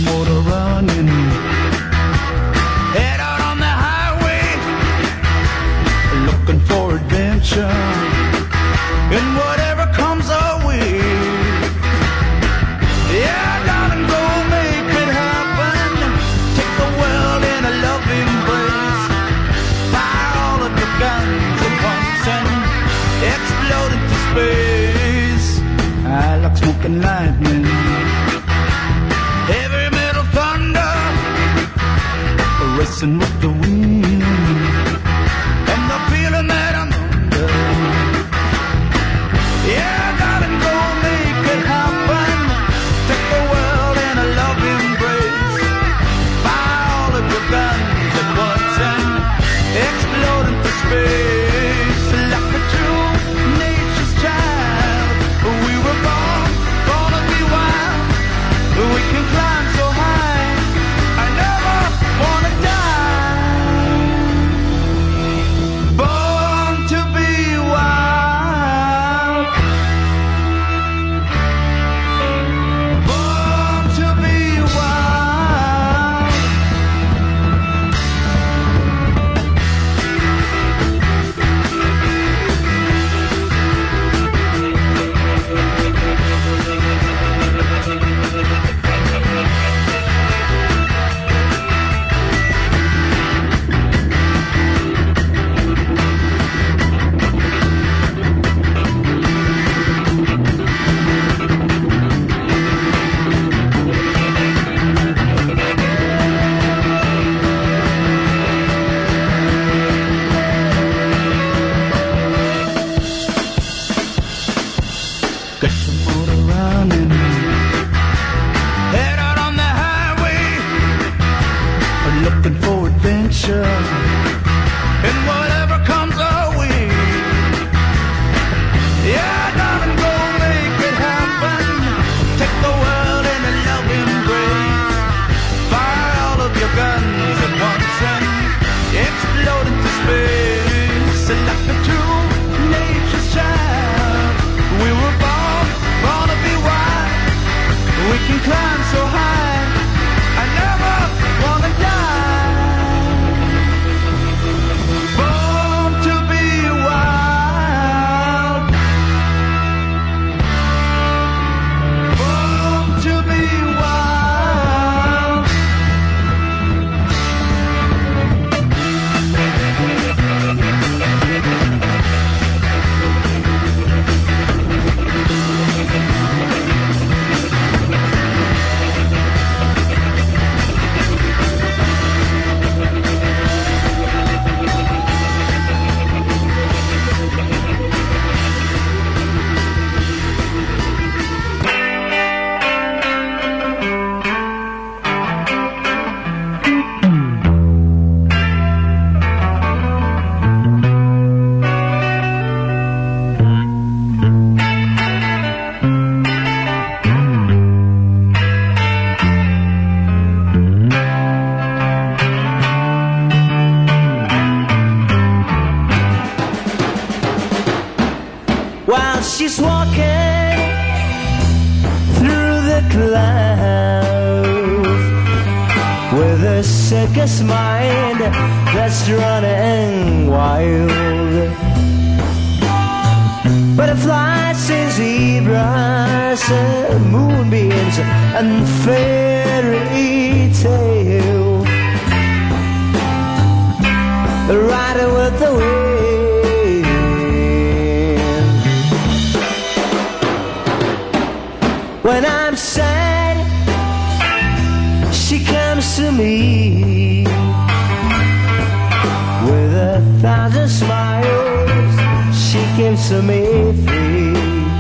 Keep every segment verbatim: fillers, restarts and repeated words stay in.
motor running. Head out on the highway, looking for adventure. And whatever comes our way, yeah, darling, go make it happen. Take the world in a loving embrace. Fire all of your guns at once and explode into space. I like smoking lightning, heavy metal thunder, racing with the wind, and the feeling that I'm under. Yeah, darling, go make it happen. Take the world in a loving embrace. Fire all of your guns at once and explode into space. Like a true nature's child, we were born, born to be wild. We can climb so high, I never wanna die. Born to be wild. Born to be wild. Get some motor running. Head out on the highway, looking for adventure. And whatever comes our way, yeah, darling, go make it happen. Take the world in a loving embrace. Fire all of your guns at once and explode into space. Like a true nature's child, we were born, born to be wild. We can climb so high, I never wanna die. Born to be wild. Born to be wild. While she's walking through the clouds with a circus mind that's running wild. Butterflies and zebras and moonbeams and fairy tale. The rider with the wind. When I'm sad, she comes to me with a thousand smiles. She gives to me free.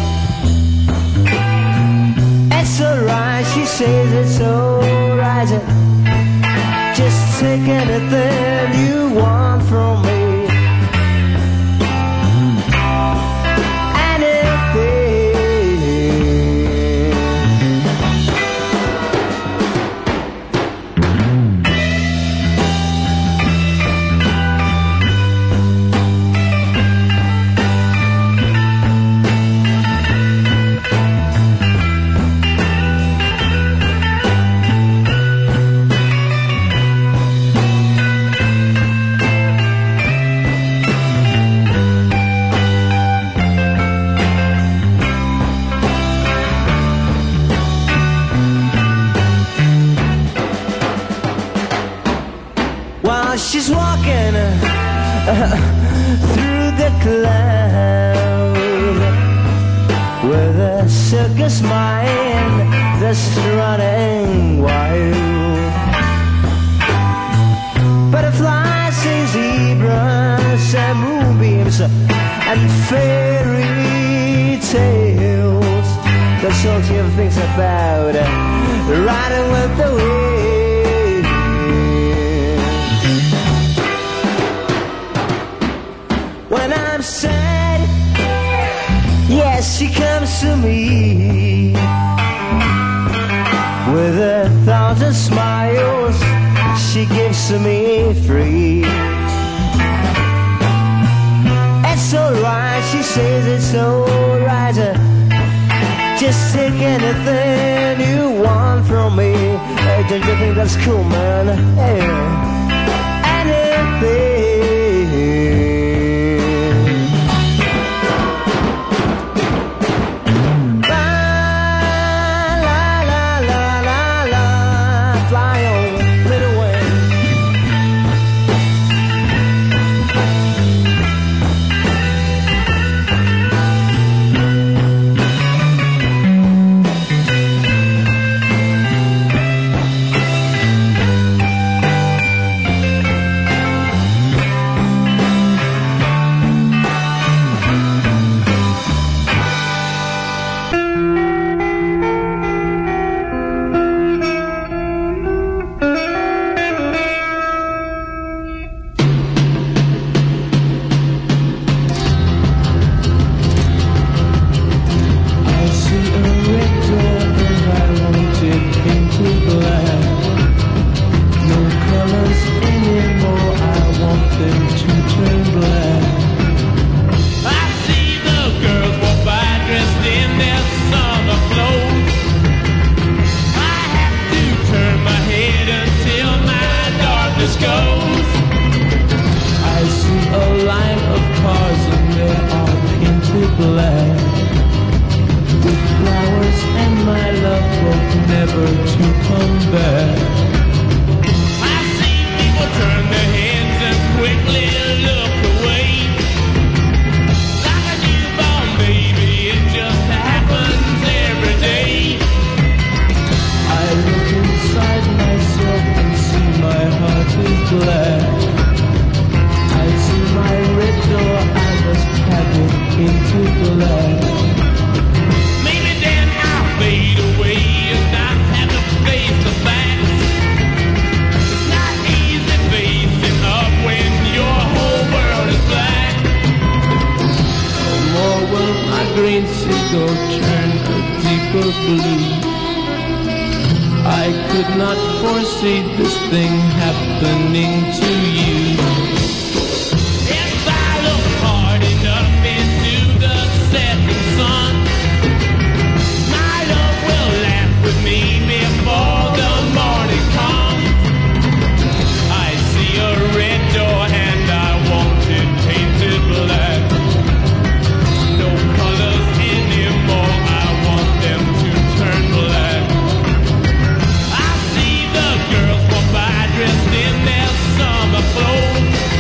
It's alright, she says it's alright. Just take anything you want from me. through the cloud with a circus mind that's running wild. Butterflies and zebras and moonbeams and fairy tales. That's all she ever thinks about, riding with the wind. When I'm sad, yes, she comes to me with a thousand smiles she gives to me free. It's alright, she says it's alright. Just take anything you want from me. Hey, don't you think that's cool, man? Hey, anything. Dressed in their summer clothes.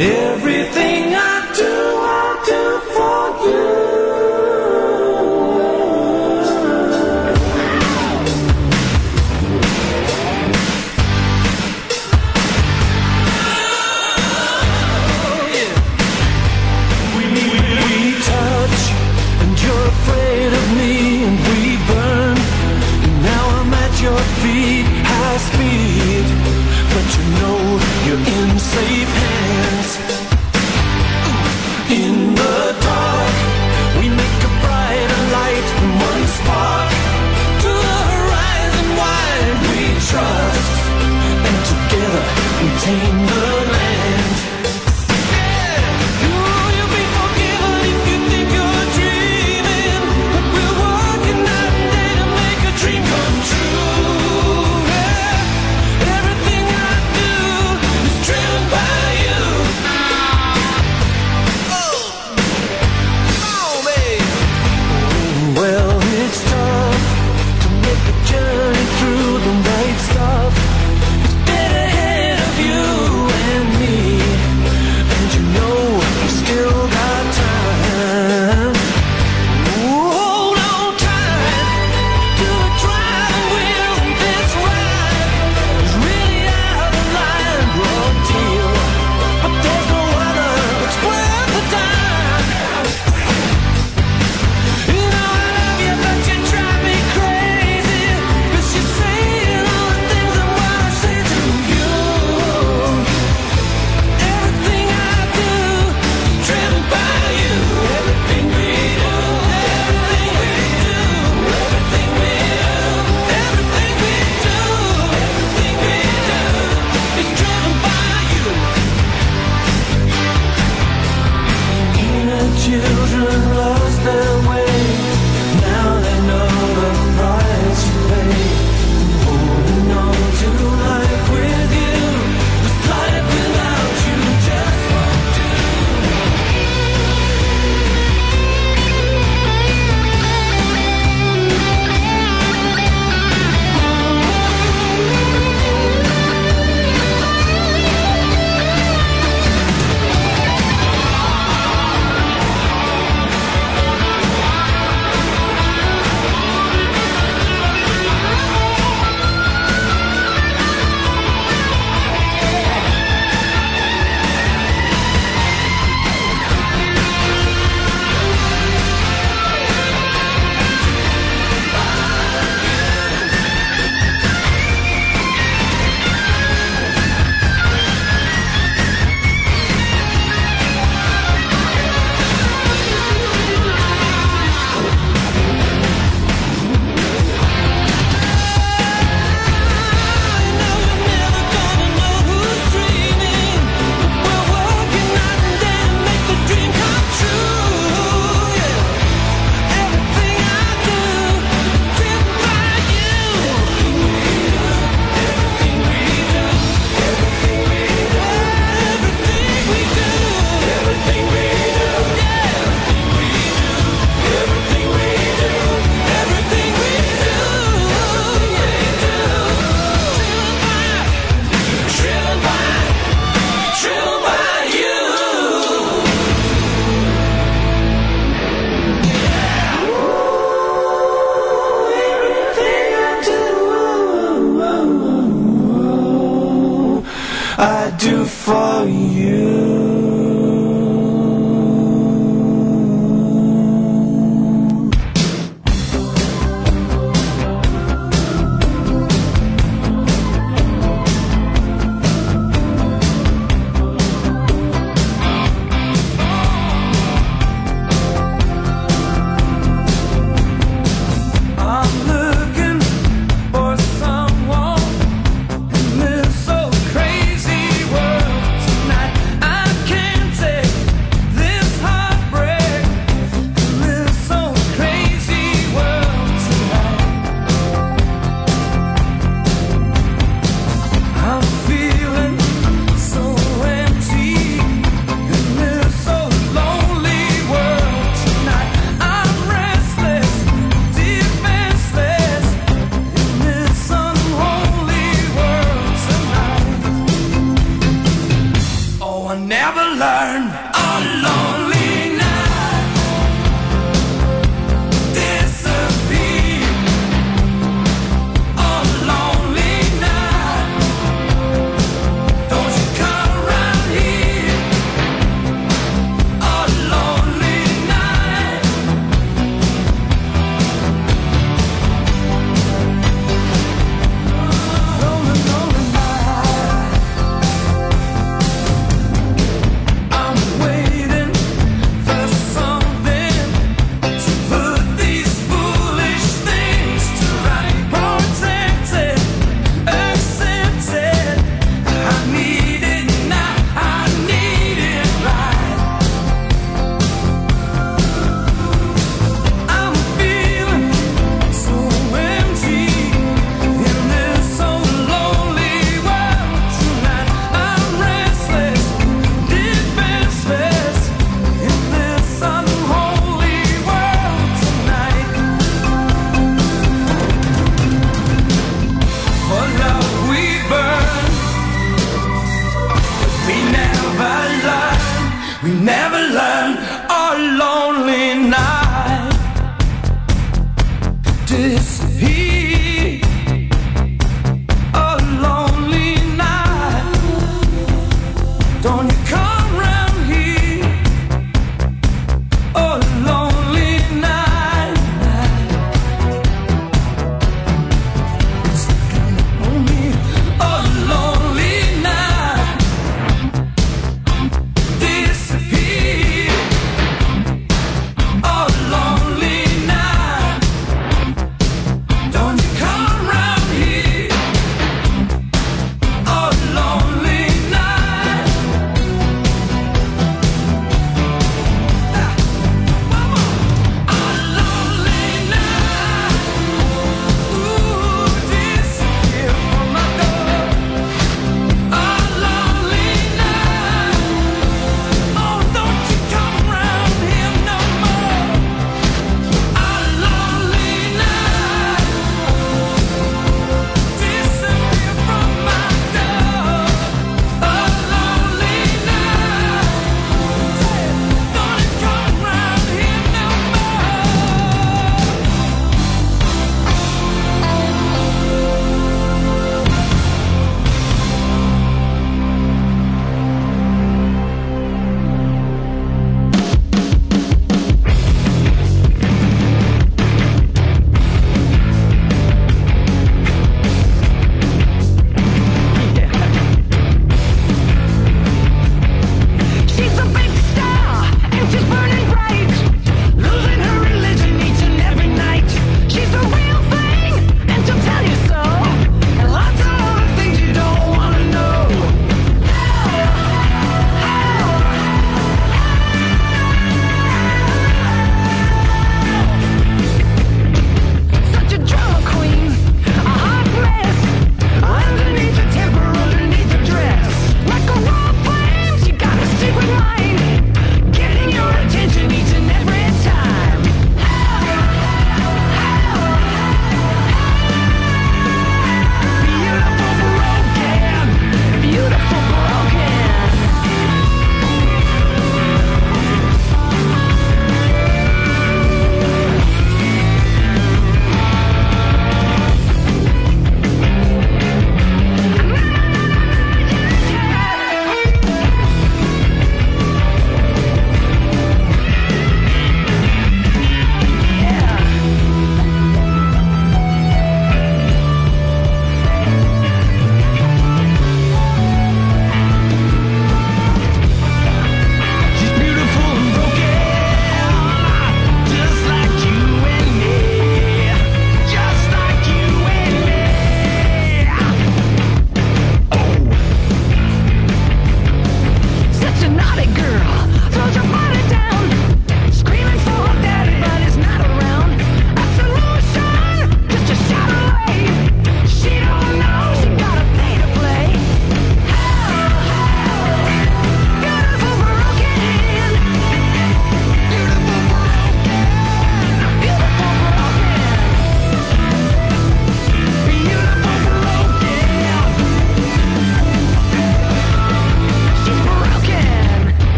Everything I do, I do for you. Your feet, high speed, but you know you're in safe hands. In the dark, we make a brighter light from one spark to the horizon wide. We trust, and together we tame the land. Yeah, you, you'll be forgiven if you think you're dreaming, but we're working night and day to make a dream come true. I do for you. I'm looking for someone in this so crazy world tonight. I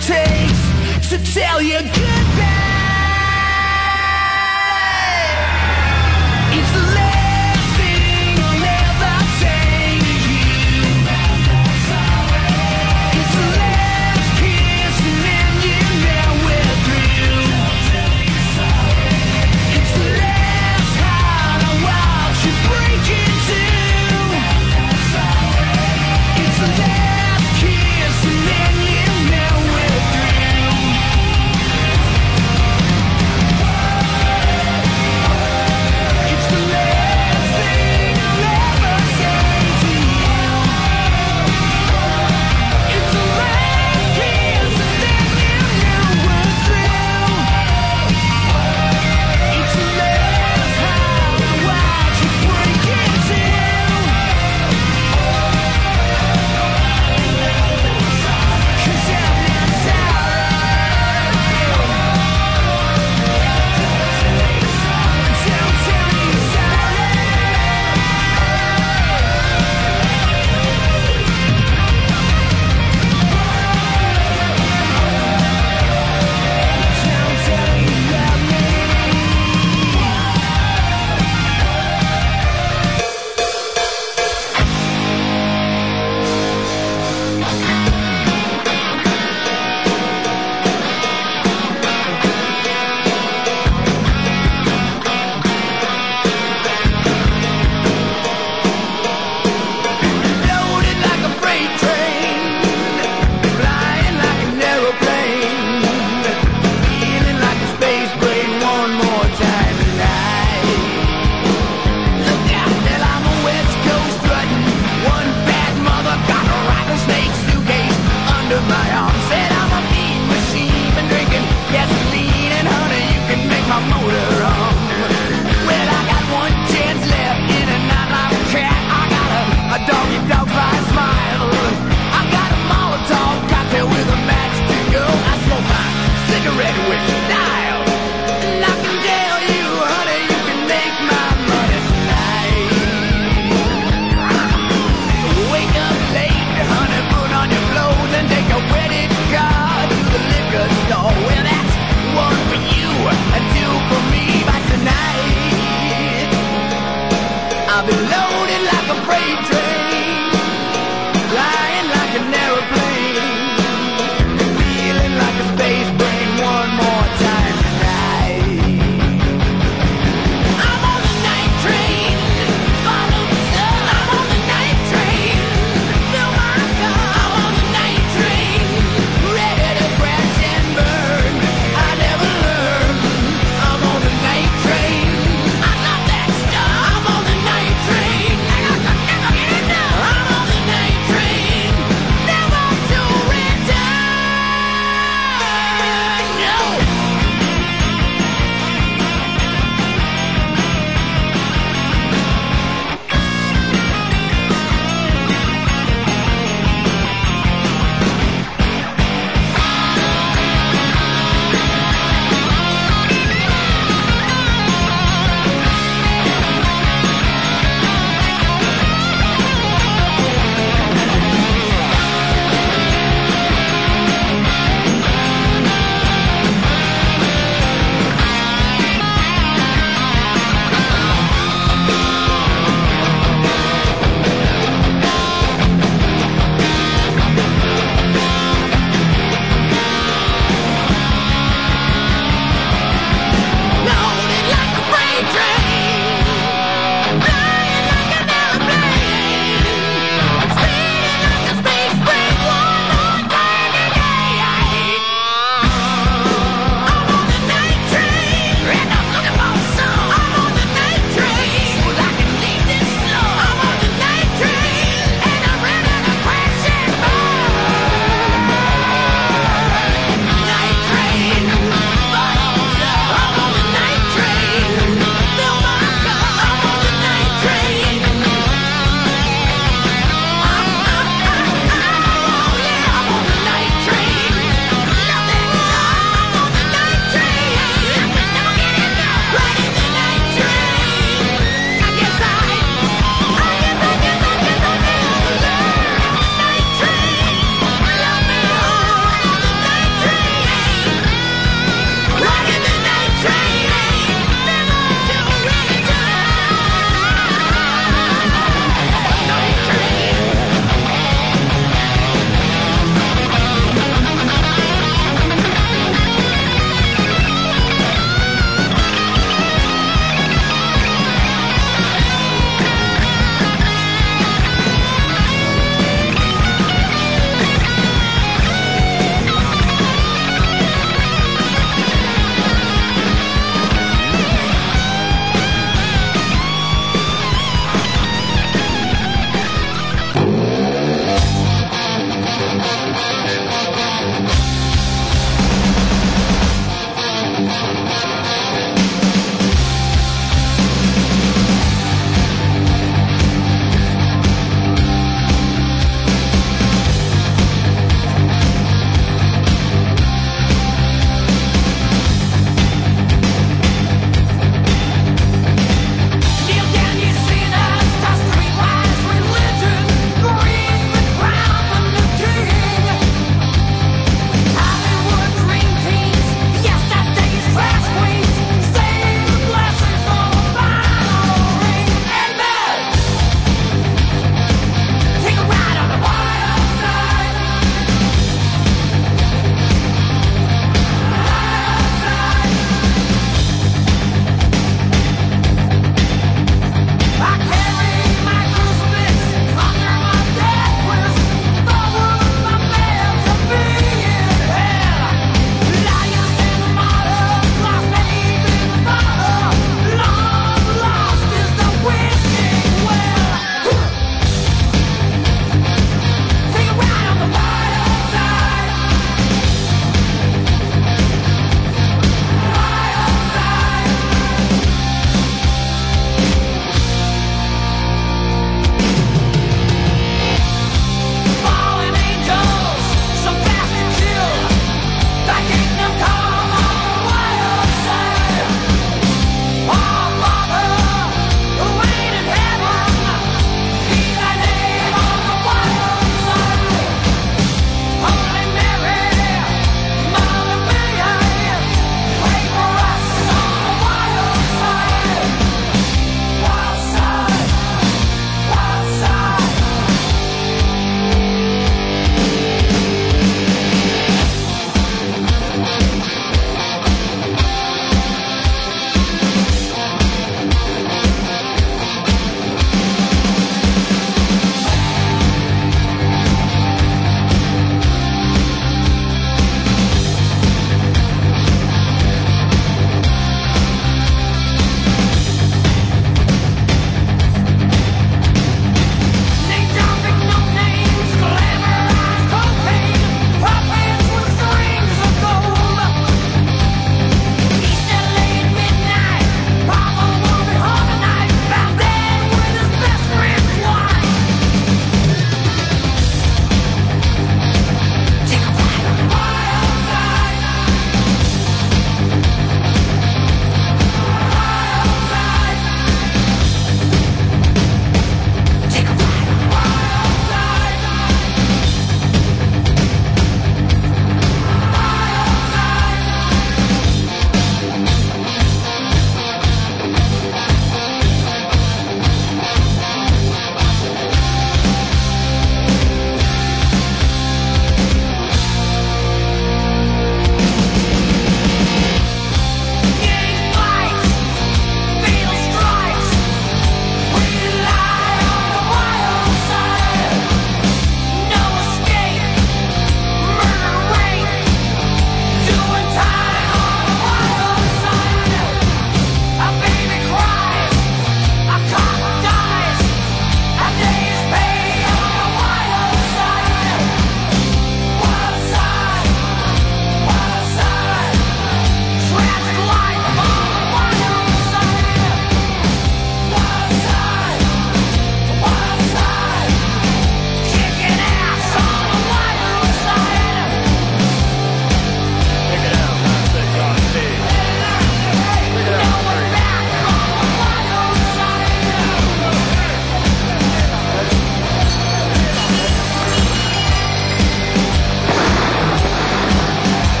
takes to tell you goodbye. It's the last thing I'll ever say to you. It's the last kiss and then you know we're through. It's the last heart I watch you break into. It's the last kiss and then you know we're through.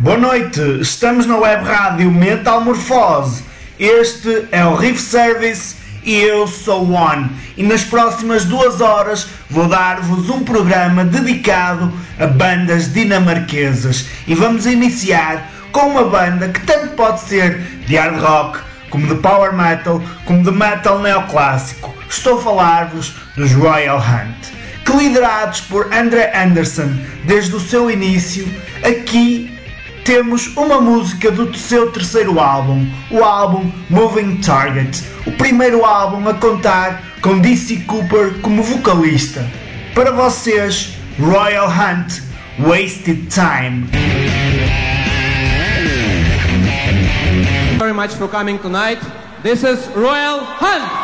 Boa noite, estamos na web rádio Metamorfose. Este é o Riff Service e eu sou o One. E nas próximas duas horas vou dar-vos um programa dedicado a bandas dinamarquesas. E vamos iniciar com uma banda que tanto pode ser de hard rock, como de power metal, como de metal neoclássico. Estou a falar-vos dos Royal Hunt, que liderados por Andre Anderson desde o seu início, aqui temos uma música do seu terceiro álbum, o álbum Moving Target, o primeiro álbum a contar com D C Cooper como vocalista. Para vocês, Royal Hunt, Wasted Time. Thank you very much for coming tonight. This is Royal Hunt.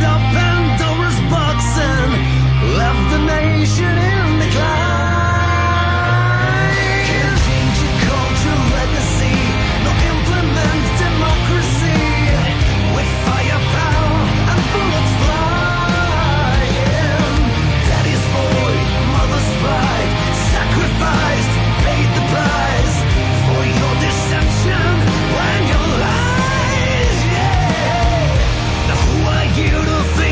up Pandora's box and left the nation in decline. Can't change your culture legacy, nor implement democracy with firepower and bullets flying. Daddy's boy, mother's pride, sacrificed, paid the price for your deception and your lies. Yeah. Now who are you to think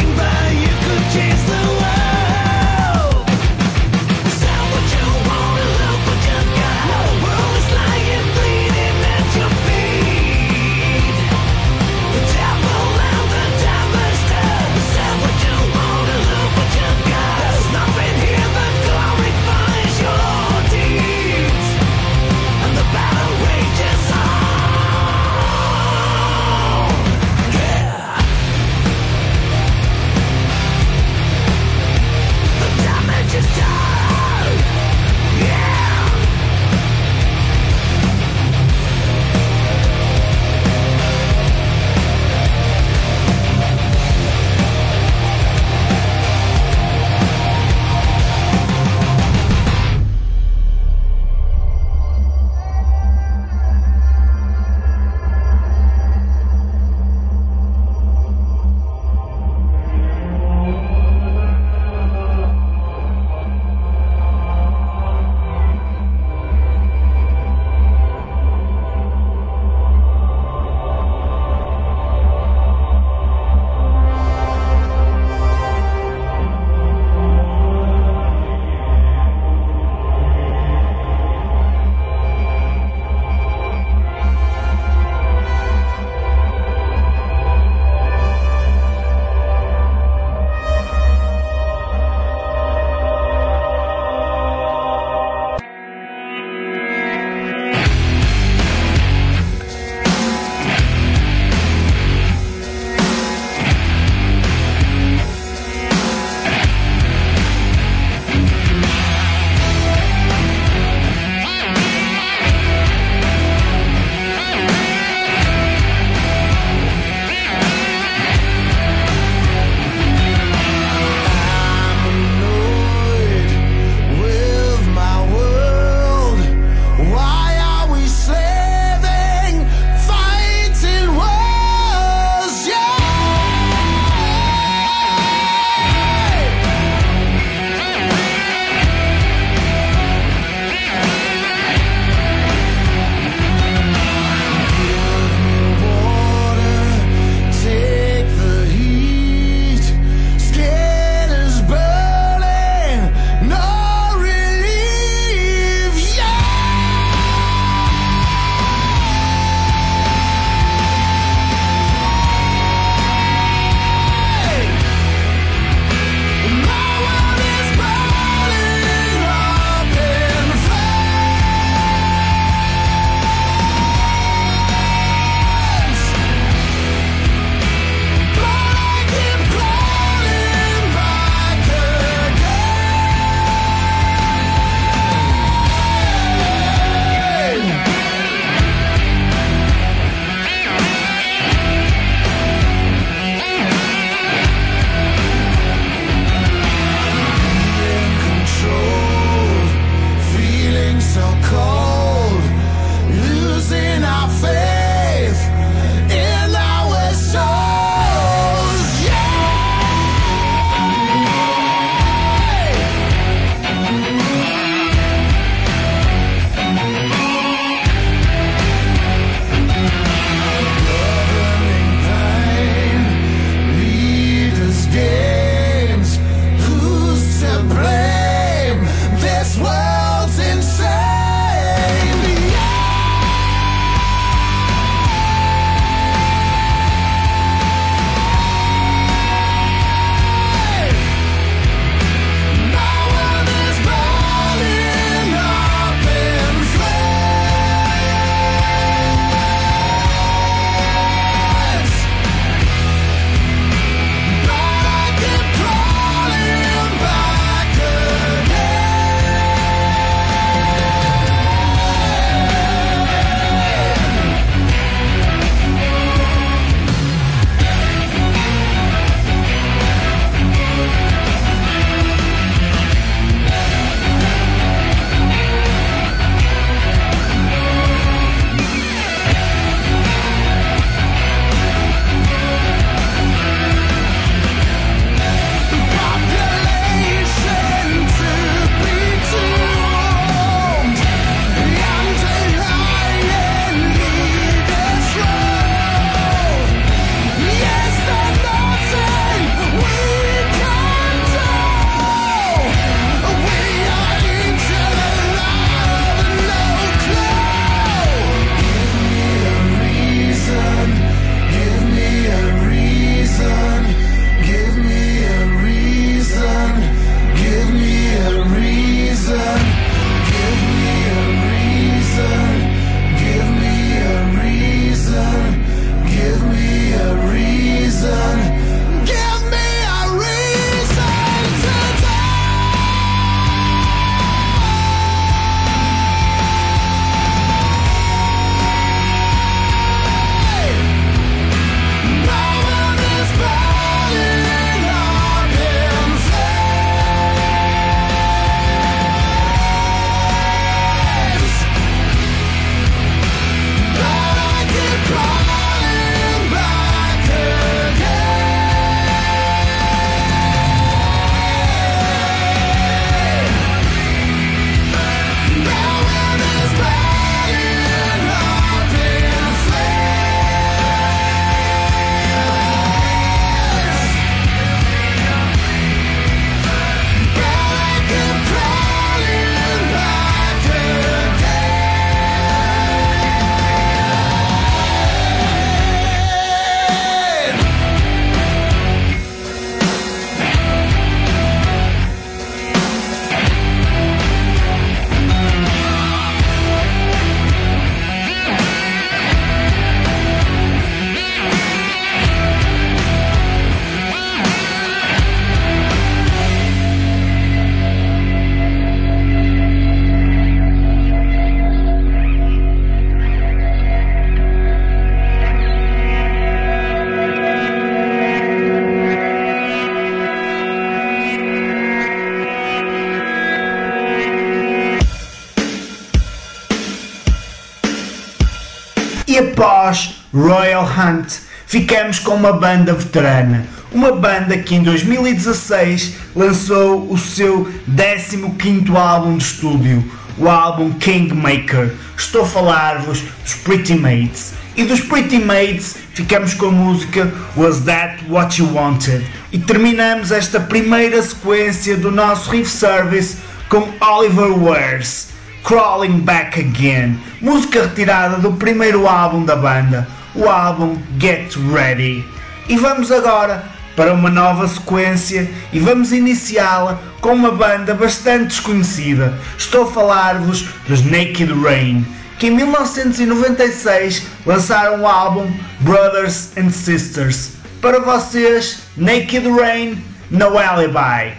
E após Royal Hunt, ficamos com uma banda veterana. Uma banda que em dois mil e dezasseis lançou o seu décimo quinto álbum de estúdio, o álbum Kingmaker. Estou a falar-vos dos Pretty Mates. E dos Pretty Mates ficamos com a música Was That What You Wanted? E terminamos esta primeira sequência do nosso Riff Service com Oliver Wears, Crawling Back Again, música retirada do primeiro álbum da banda, o álbum Get Ready. E vamos agora para uma nova sequência e vamos iniciá-la com uma banda bastante desconhecida. Estou a falar-vos dos Naked Rain, que em mil novecentos e noventa e seis lançaram o álbum Brothers and Sisters. Para vocês, Naked Rain, No Alibi.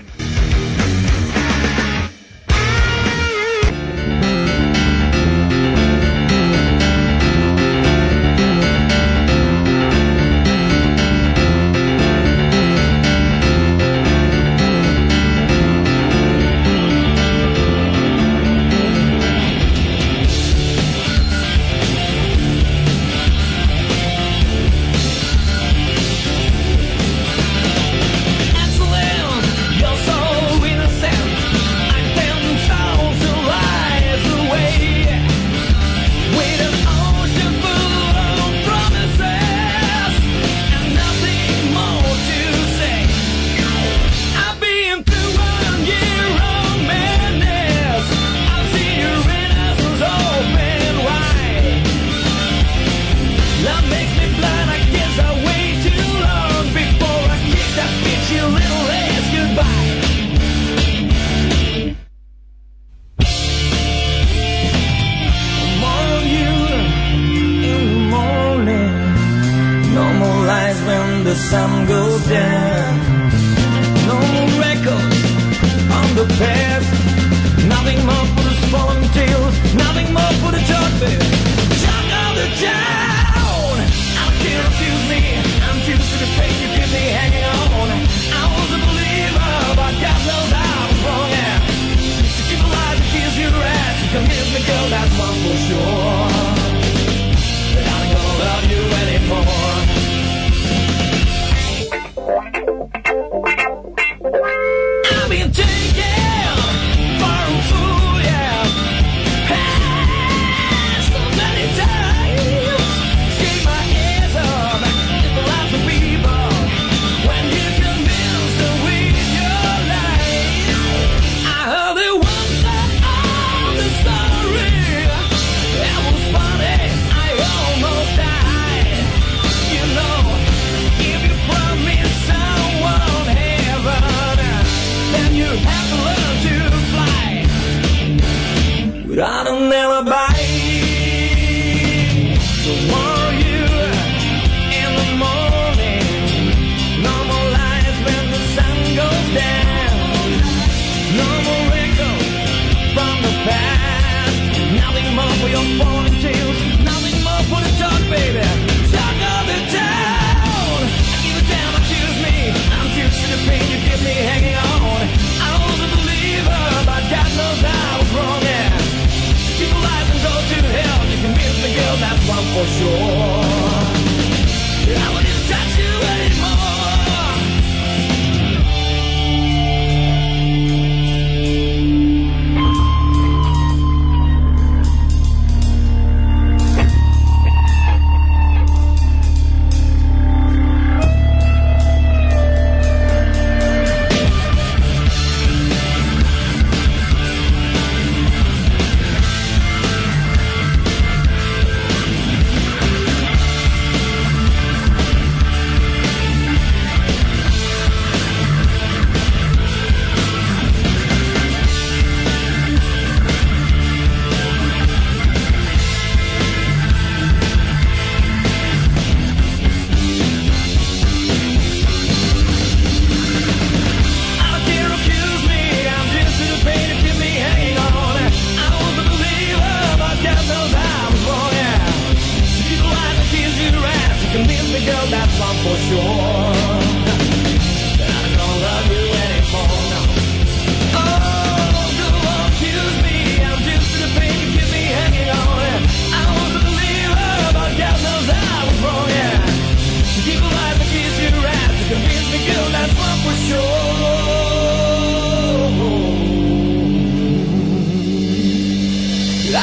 The sun goes down. No more records on the past. Nothing more for the spawning tales. Nothing more for the talkback. Talk of the town. I can't refuse me. I'm too sick of pain. You keep me hanging on. I was a believer, but God knows I was wrong. Yeah. So keep alive and kiss your ass. You can miss me, girl. That's one for sure. But I ain't gonna love you anymore. I've been taken for a fool, yeah.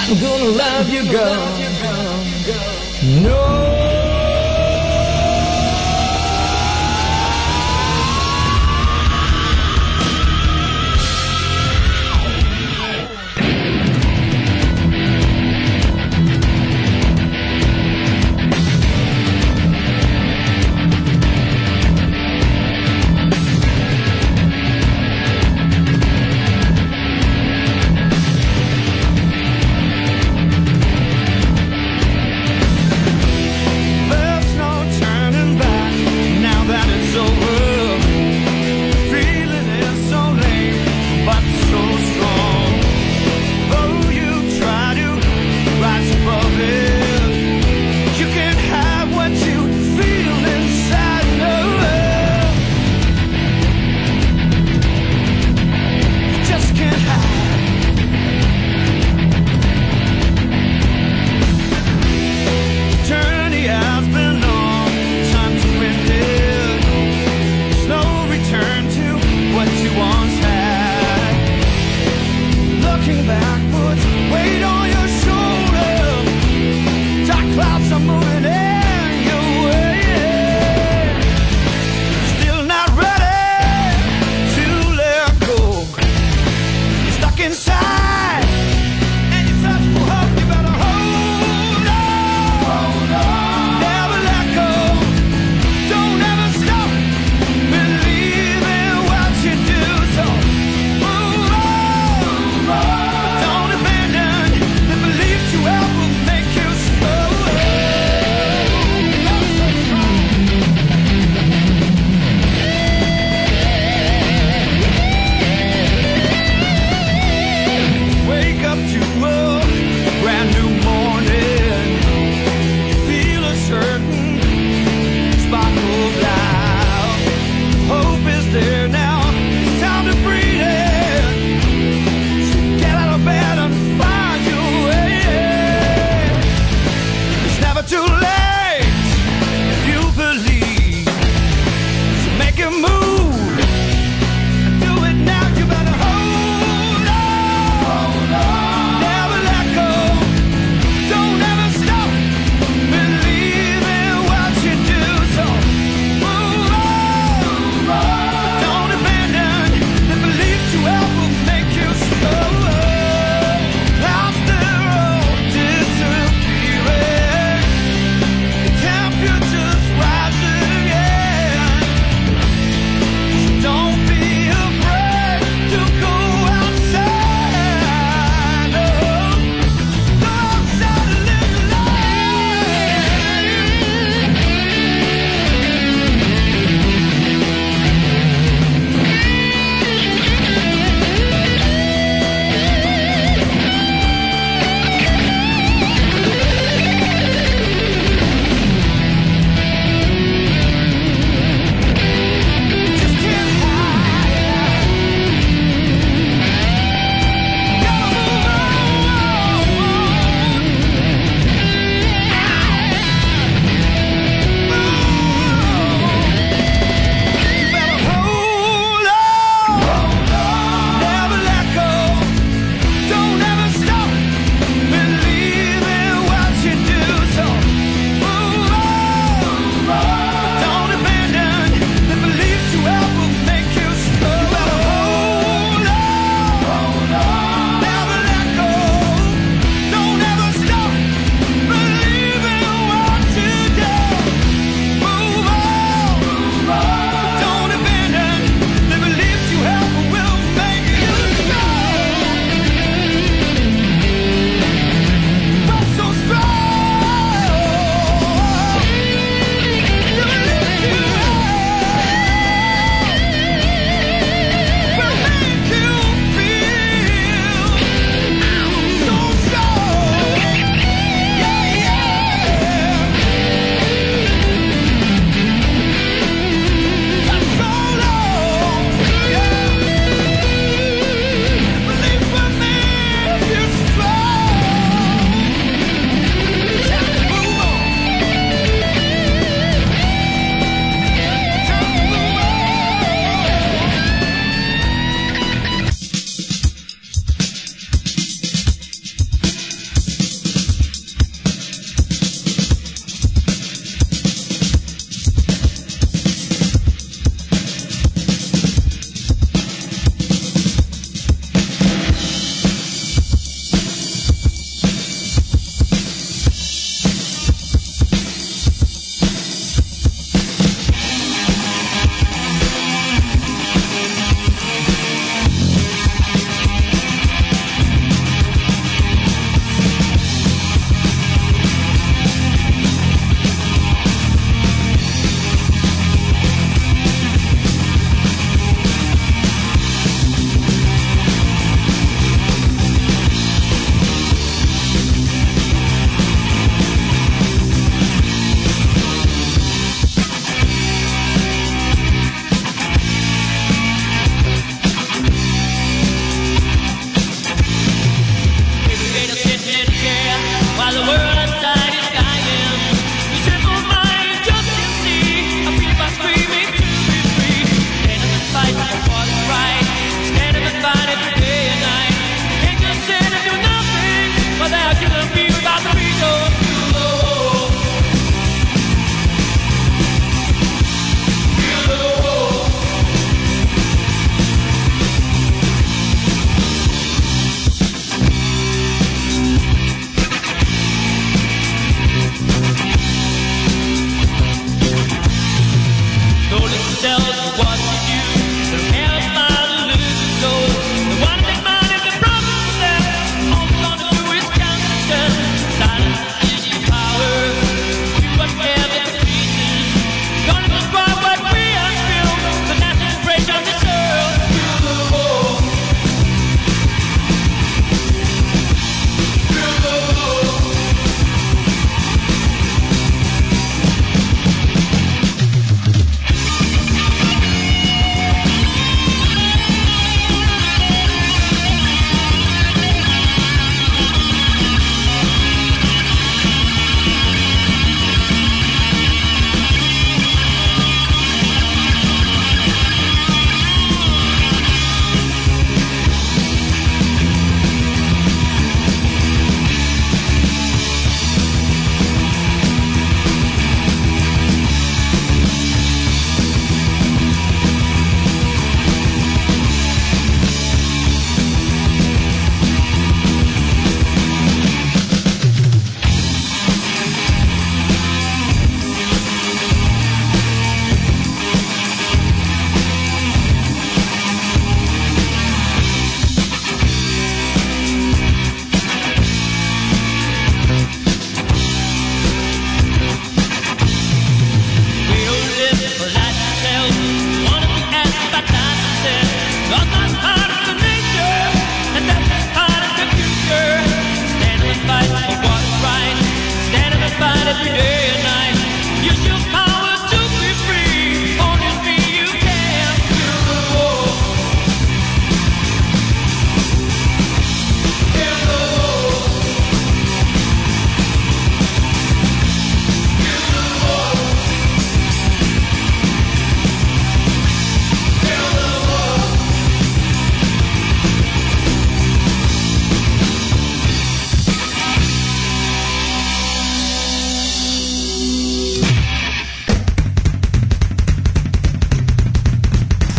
I'm gonna love you, girl. No.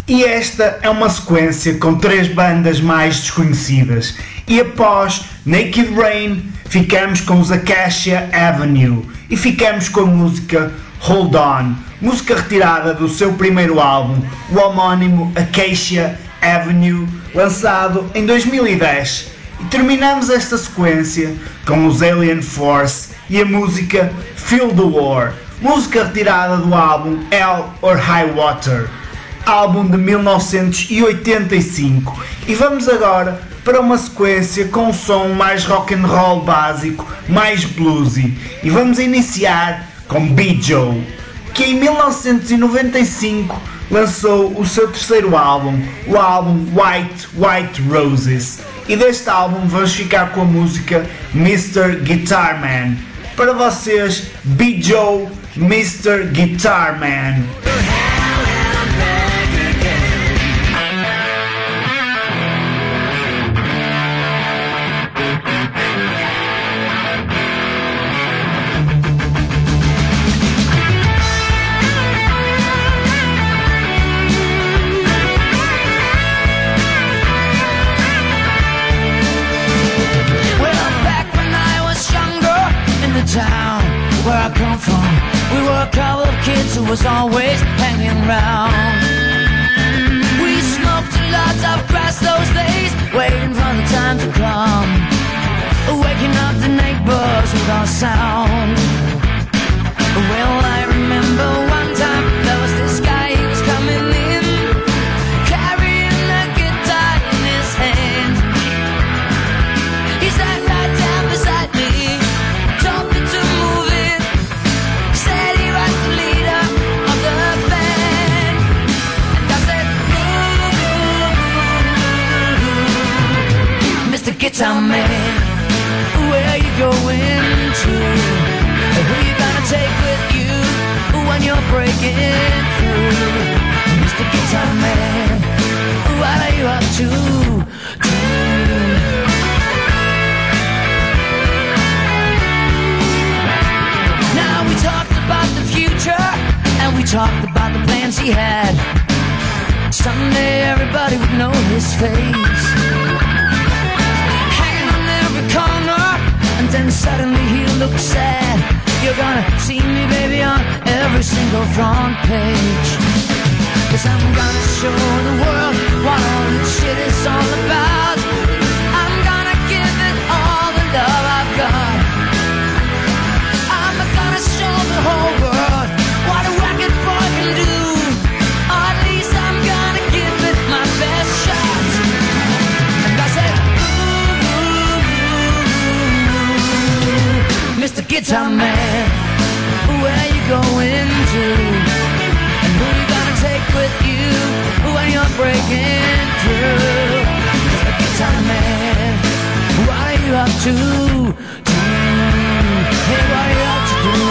E esta é uma sequência com três bandas mais desconhecidas. E após Naked Rain, ficamos com os Acacia Avenue e ficamos com a música Hold On, música retirada do seu primeiro álbum, o homónimo Acacia Avenue, lançado em dois mil e dez. E terminamos esta sequência com os Alien Force e a música Feel the War, música retirada do álbum Hell or High Water, álbum de mil novecentos e oitenta e cinco. E vamos agora para uma sequência com um som mais rock and roll básico, mais bluesy. E vamos iniciar com Bee Joe, que em mil novecentos e noventa e cinco lançou o seu terceiro álbum, o álbum White White Roses. E deste álbum vamos ficar com a música mister Guitar Man. Para vocês, Bee Joe, mister Guitar Man. Town where I come from, we were a couple of kids who was always hanging round. We smoked a lot of grass those days, waiting for the time to come, waking up the neighbors with our sound. Well, I remember one time there was this guy, he was coming in, carrying a guitar in his hand. He sat right down beside me, Guitar Man, where are you going to? Who you gonna take with you when you're breaking through? Mister Guitar Man, what are you up to? to? Now we talked about the future, and we talked about the plans he had. Someday everybody would know his face, corner, and then suddenly he looks sad. You're gonna see me, baby, on every single front page, 'cause I'm gonna show the world what all this shit is all about. I'm gonna give it all the love I've got. I'm gonna show the whole world what a record boy can do, or at least I'm gonna give it my best shot. And I said, Mister Guitar Man, where you going to? And who you gonna take with you when you're breaking through? Mister Guitar Man, what are you up to? to? Hey, what are you up to do?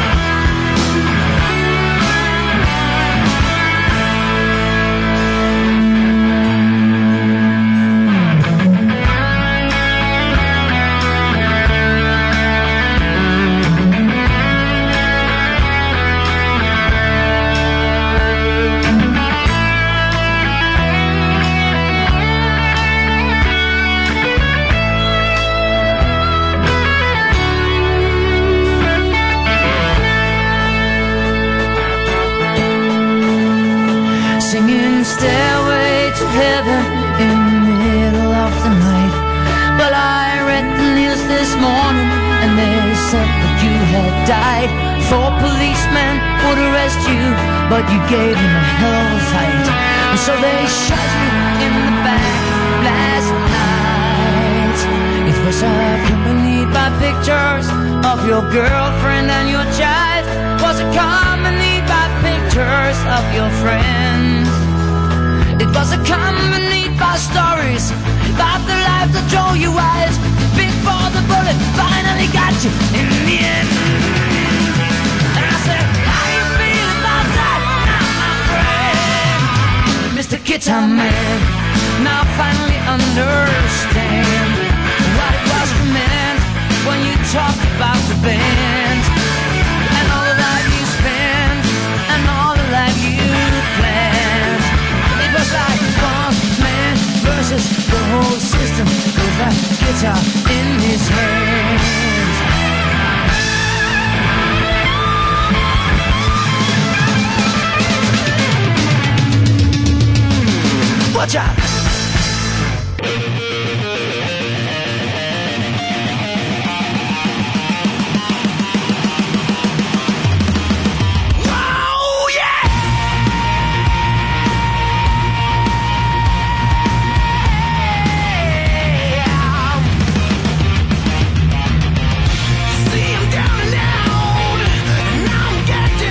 Stairway to heaven in the middle of the night. But I read the news this morning, and they said that you had died. Four policemen would arrest you, but you gave them a hell of a fight, and so they shot you in the back last night. It was accompanied by pictures of your girlfriend and your child. Was accompanied by pictures of your friends. It was accompanied by stories about the life that drove you wild before the bullet finally got you in the end. And I said, how you feel about that now, my friend? Mister Guitar Man, now finally understand what it was you meant when you talked about the band and all the life you spent and all the life you planned. It was guitar in his hands. Watch out!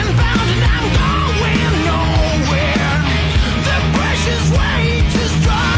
Weight is dry.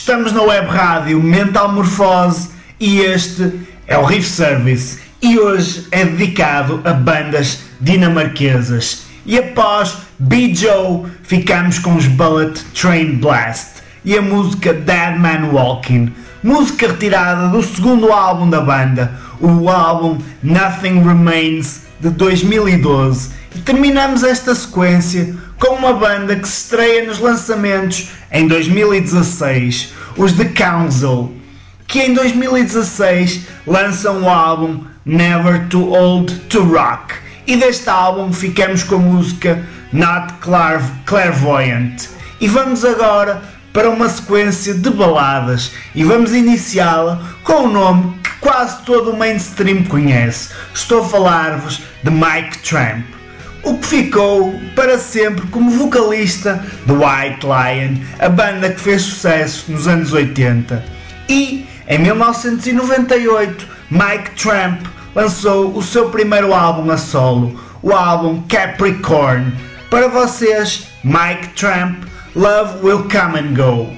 Estamos na web rádio Mental Morfose e este é o Riff Service e hoje é dedicado a bandas dinamarquesas. E após Bijou ficamos com os Bullet Train Blast e a música Dead Man Walking, música retirada do segundo álbum da banda, o álbum Nothing Remains de dois mil e doze. E terminamos esta sequência com uma banda que se estreia nos lançamentos em dois mil e dezasseis, os The Council, que em dois mil e dezasseis lançam o álbum Never Too Old to Rock. E deste álbum ficamos com a música Not Clair Clairvoyant. E vamos agora para uma sequência de baladas e vamos iniciá-la com um nome que quase todo o mainstream conhece. Estou a falar-vos de Mike Tramp, o que ficou para sempre como vocalista de White Lion, a banda que fez sucesso nos anos oitenta. E em mil novecentos e noventa e oito, Mike Tramp lançou o seu primeiro álbum a solo, o álbum Capricorn. Para vocês, Mike Tramp, Love Will Come and Go.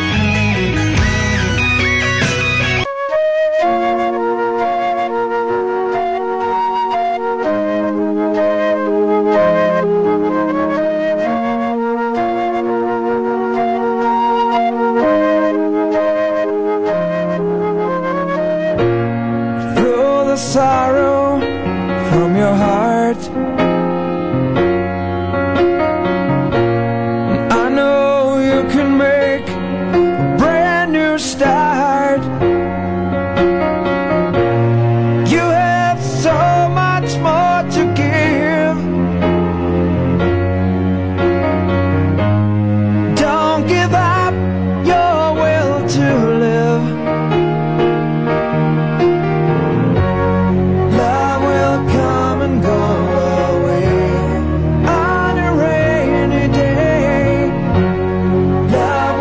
Sorrow from your heart, I know you can make a brand new start. You have so much more to give. Don't give up your will to live. Love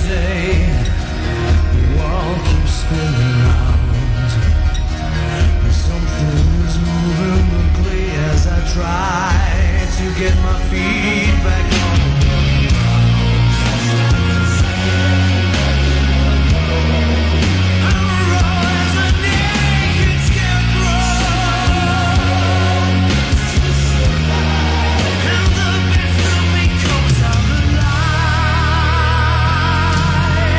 day. The world keeps spinning round. Something's moving quickly as I try to get my feet back on the ground.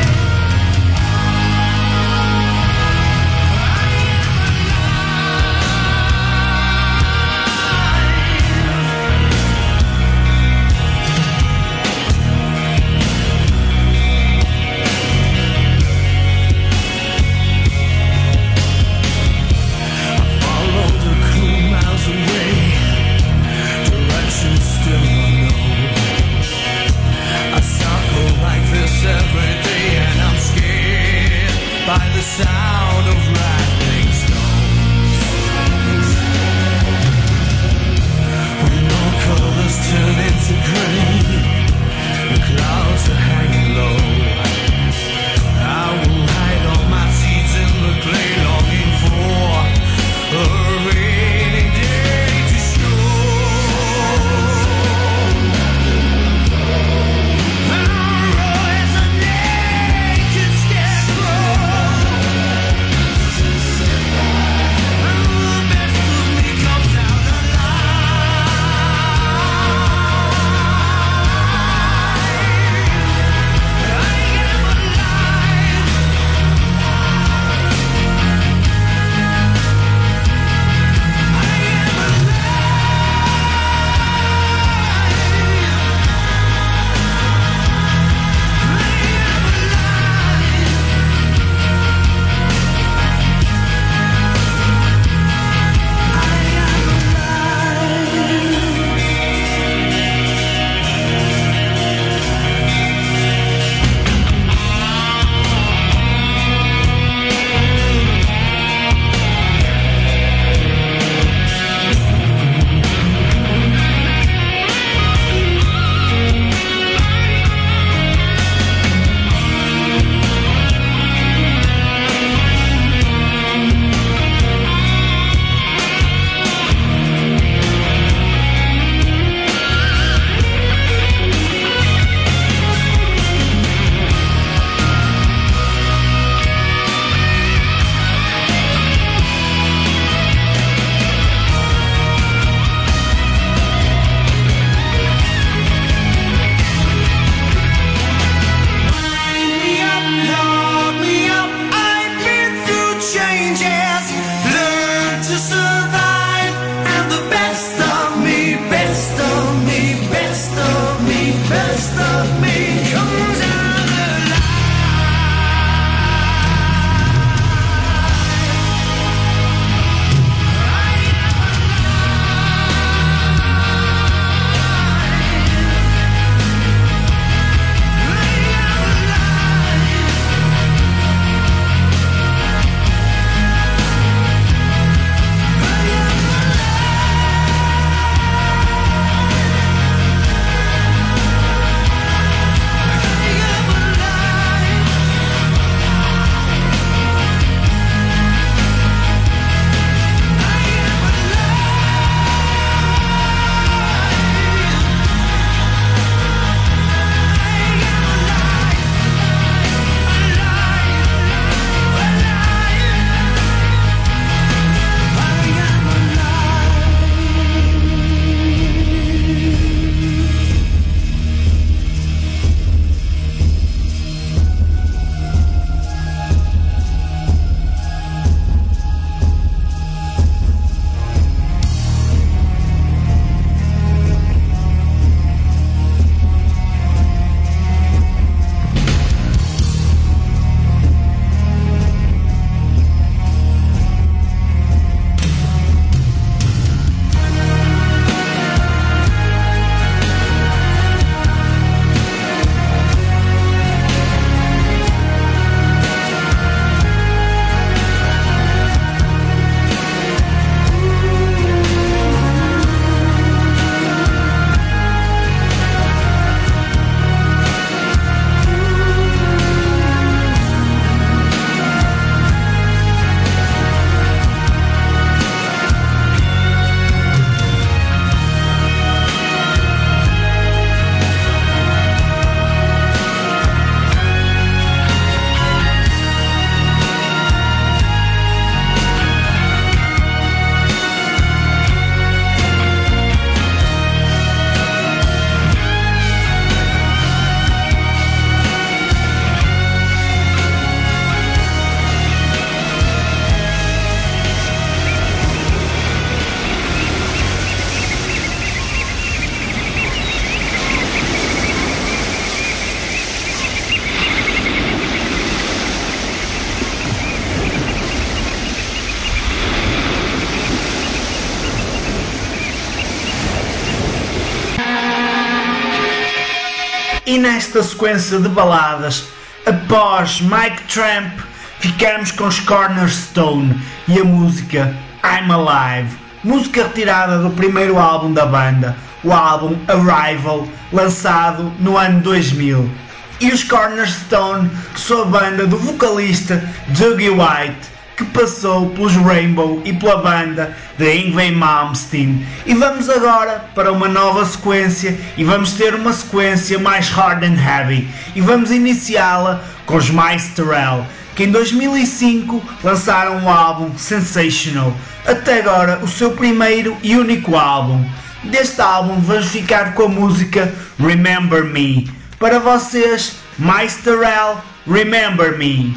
E nesta sequência de baladas, após Mike Tramp, ficamos com os Cornerstone e a música I'm Alive, música retirada do primeiro álbum da banda, o álbum Arrival, lançado no ano dois mil. E os Cornerstone são a banda do vocalista Dougie White, que passou pelos Rainbow e pela banda de Yngwie Malmsteen. E vamos agora para uma nova sequência, e vamos ter uma sequência mais hard and heavy, e vamos iniciá-la com os Miles Terrell, que em dois mil e cinco lançaram o álbum Sensational, até agora o seu primeiro e único álbum. Deste álbum vamos ficar com a música Remember Me. Para vocês, Miles Terrell, Remember Me.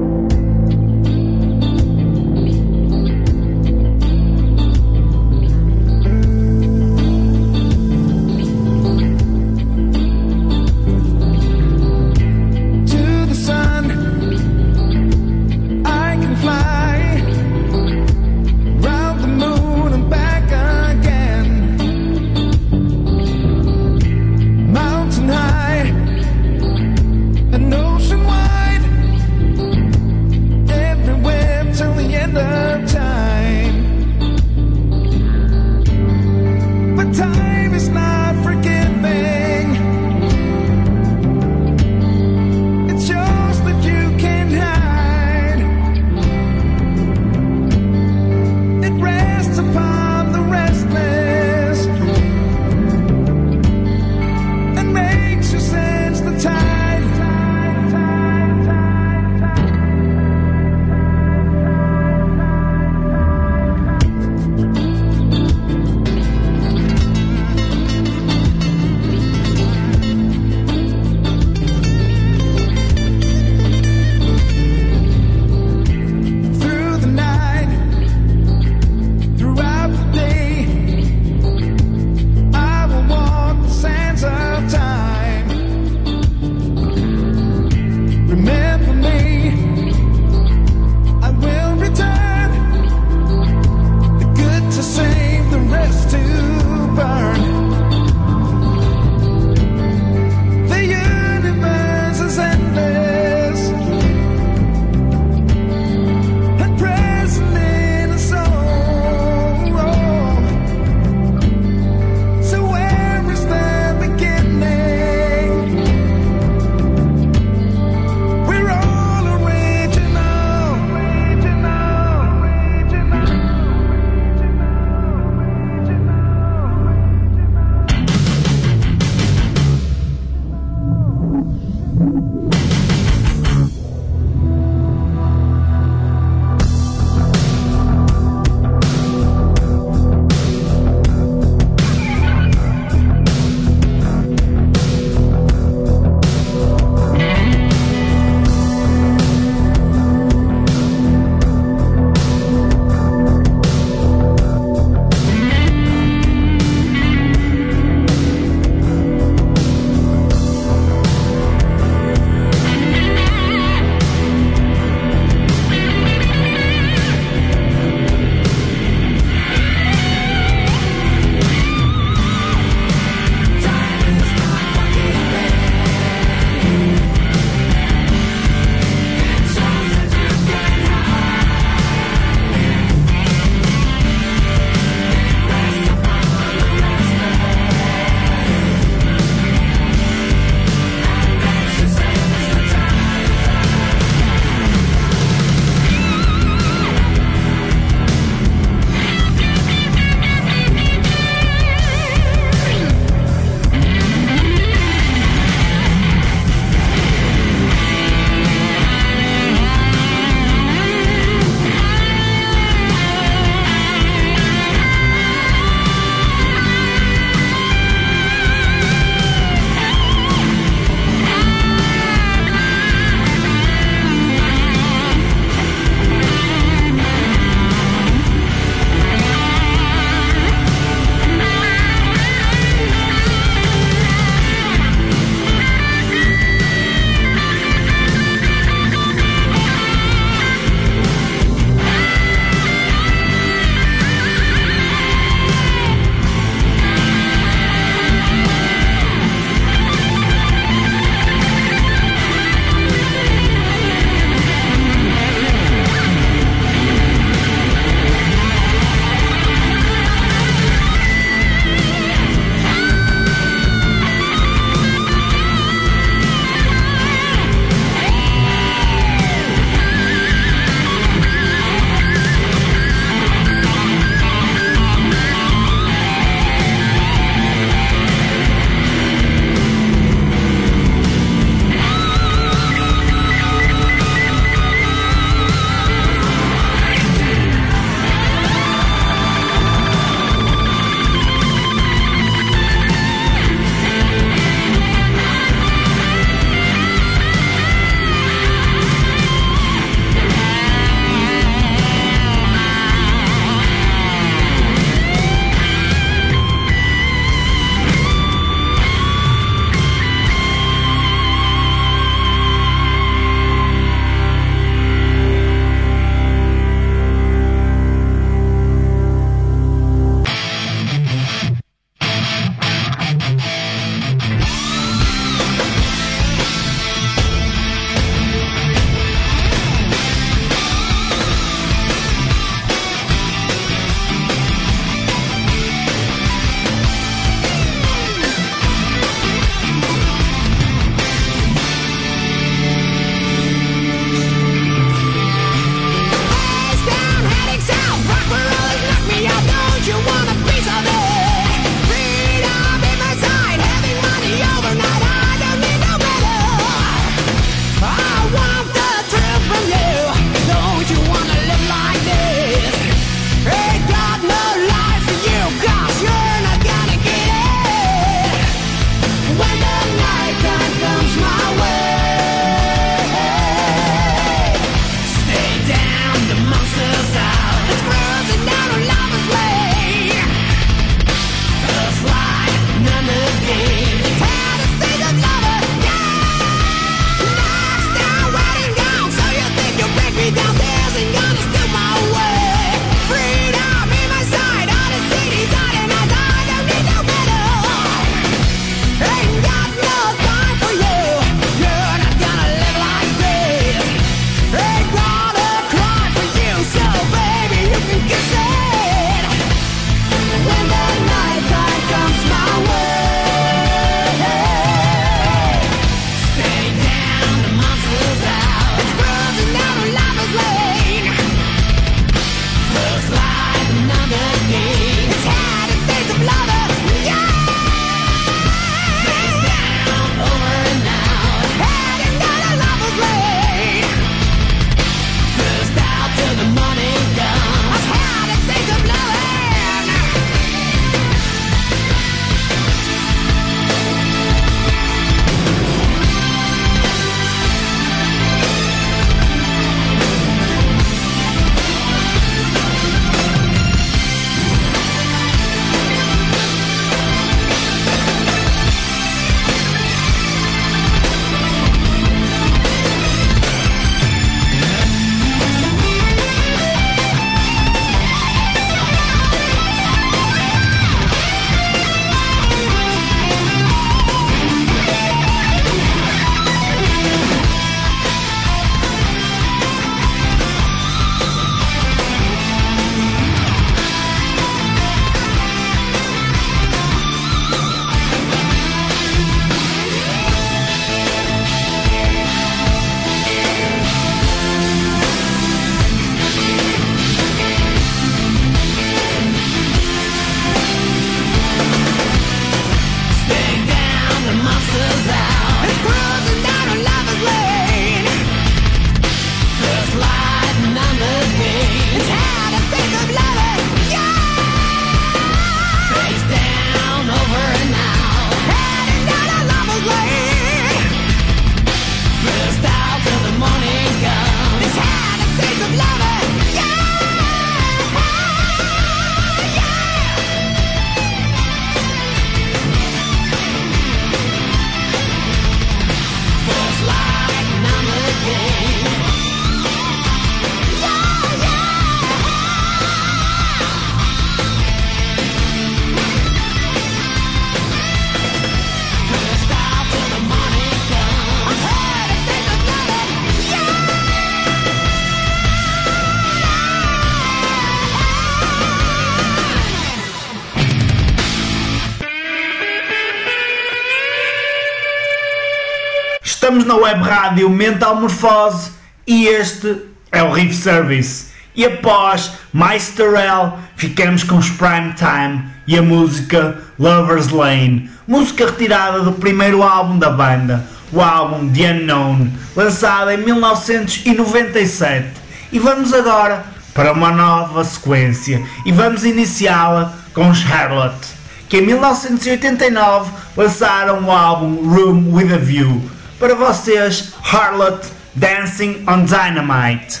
Estamos na web rádio Metamorfose e este é o Riff Service. E após Meister L, ficamos com os Prime Time e a música Lover's Lane, música retirada do primeiro álbum da banda, o álbum The Unknown, lançado em mil novecentos e noventa e sete. E vamos agora para uma nova sequência e vamos iniciá-la com os Harlot, que em mil novecentos e oitenta e nove lançaram o álbum Room with a View. Para vocês, Harlot, Dancing on Dynamite.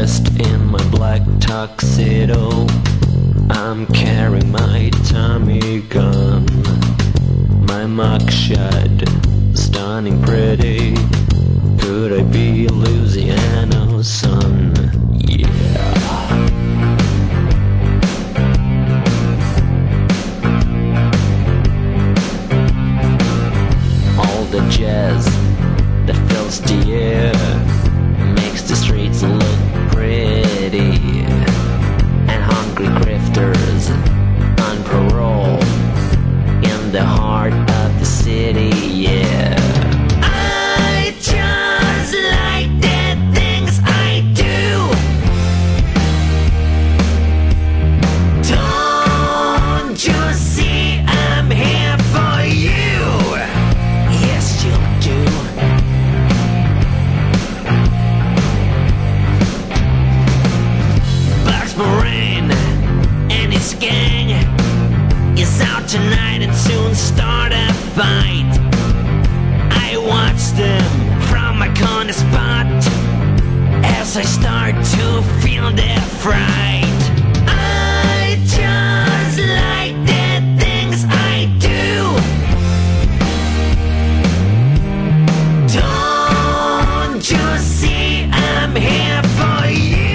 dressed in my black tuxedo. I'm carrying my Tommy gun. My mugshot, stunning pretty. Could I be Louisiana's son? Yeah. All the jazz that fills the air makes the streets look pretty. And hungry grifters on parole in the heart of the city, yeah. I just like the things I do. Don't you see I'm here for you? Yes, you do. Bugs Moran and his gang is out tonight and soon start a fight. I watch them from my corner spot as I start to feel their fright. I just like the things I do. Don't you see I'm here for you?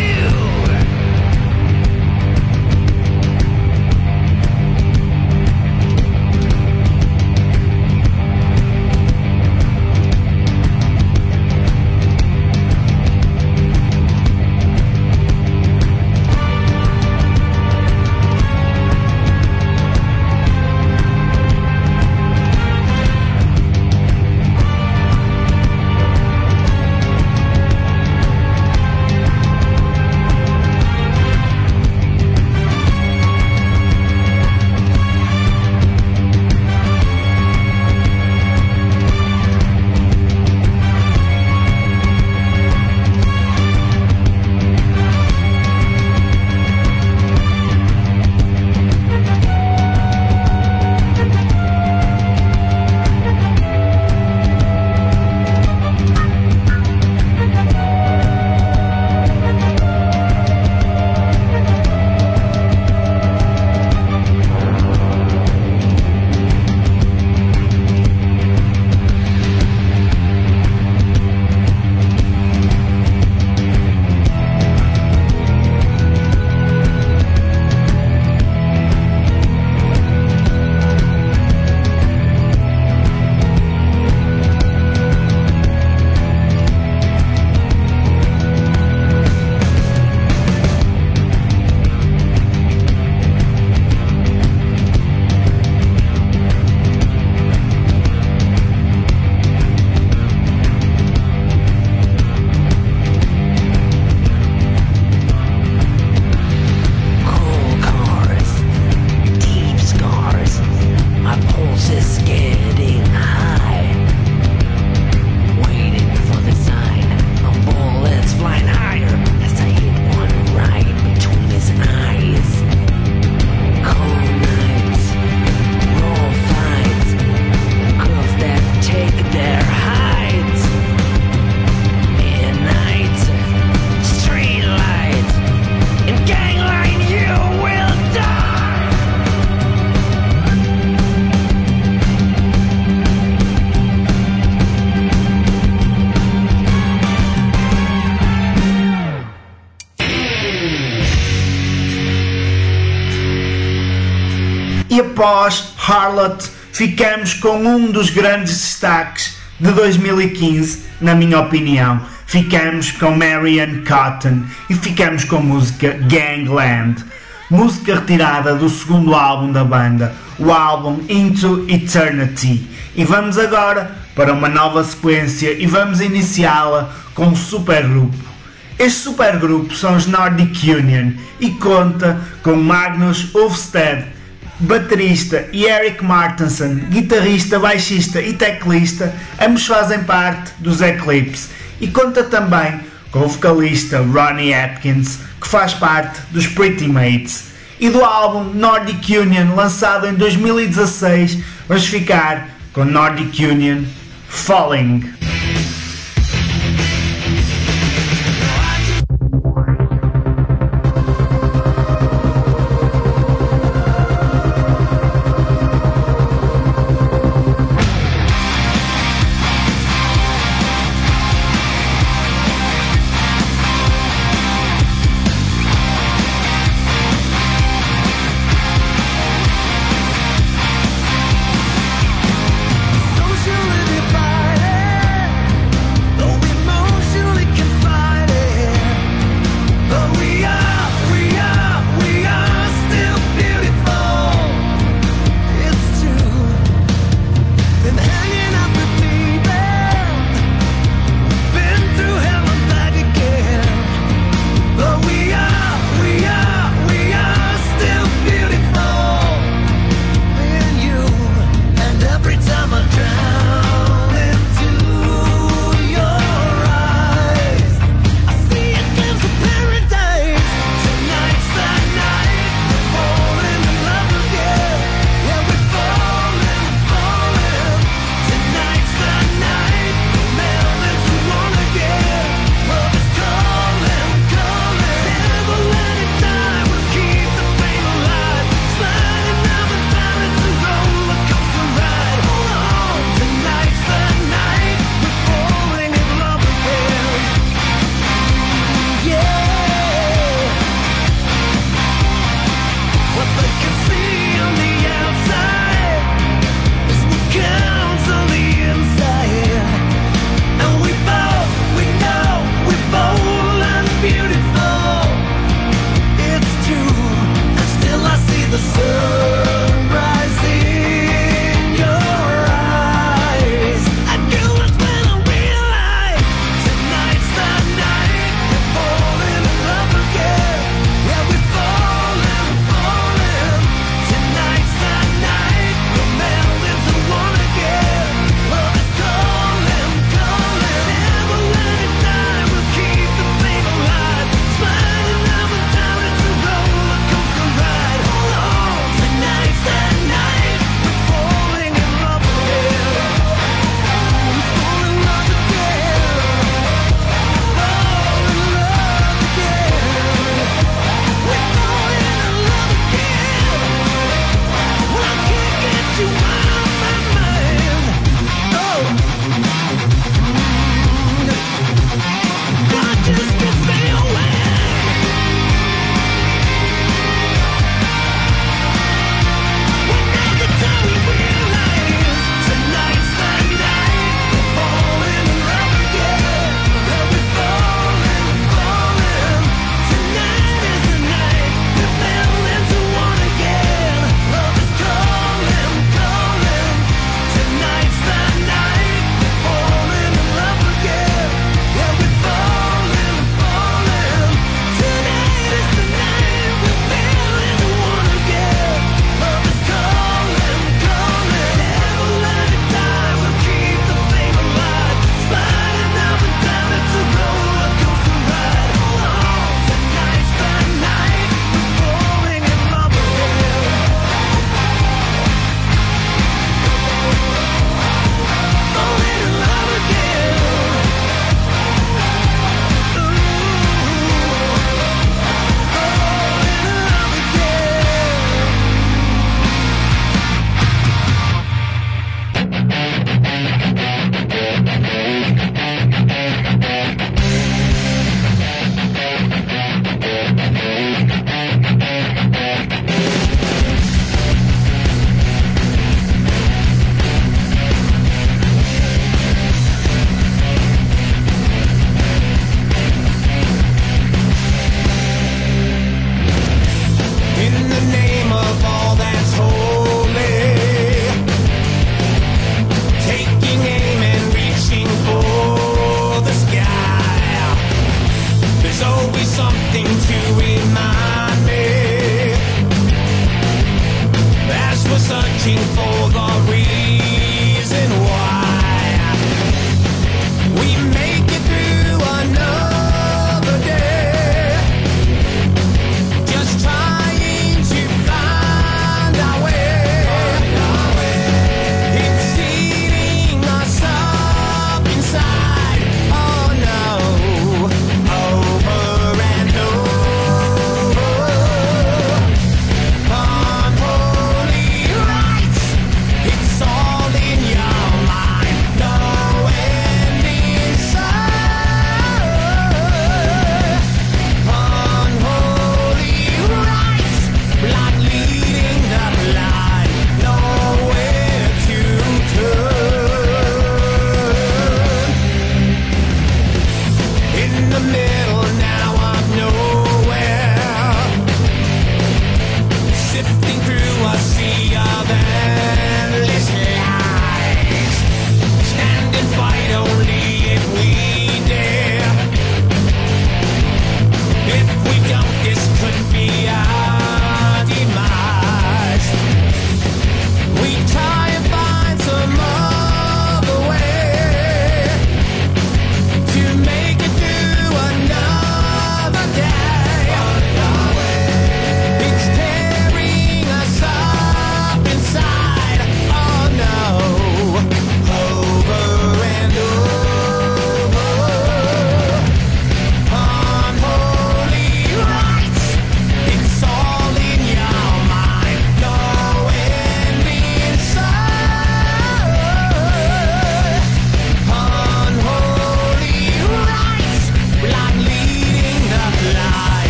E após Harlot, ficamos com um dos grandes destaques de dois mil e quinze, na minha opinião. Ficamos com Marianne Cotton e ficamos com a música Gangland, música retirada do segundo álbum da banda, o álbum Into Eternity. E vamos agora para uma nova sequência e vamos iniciá-la com um supergrupo. Este supergrupo são os Nordic Union e conta com Magnus Ulfsted, baterista, e Eric Martensen, guitarrista, baixista e teclista. Ambos fazem parte dos Eclipse, e conta também com o vocalista Ronnie Atkins, que faz parte dos Pretty Mates. E do álbum Nordic Union, lançado em dois mil e dezasseis, vamos ficar com Nordic Union, Falling.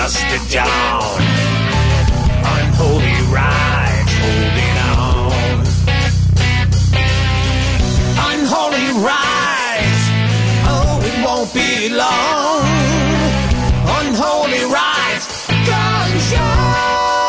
rusted dawn. Unholy rides holding on. Unholy rides, oh, it won't be long. Unholy rides, gunshot.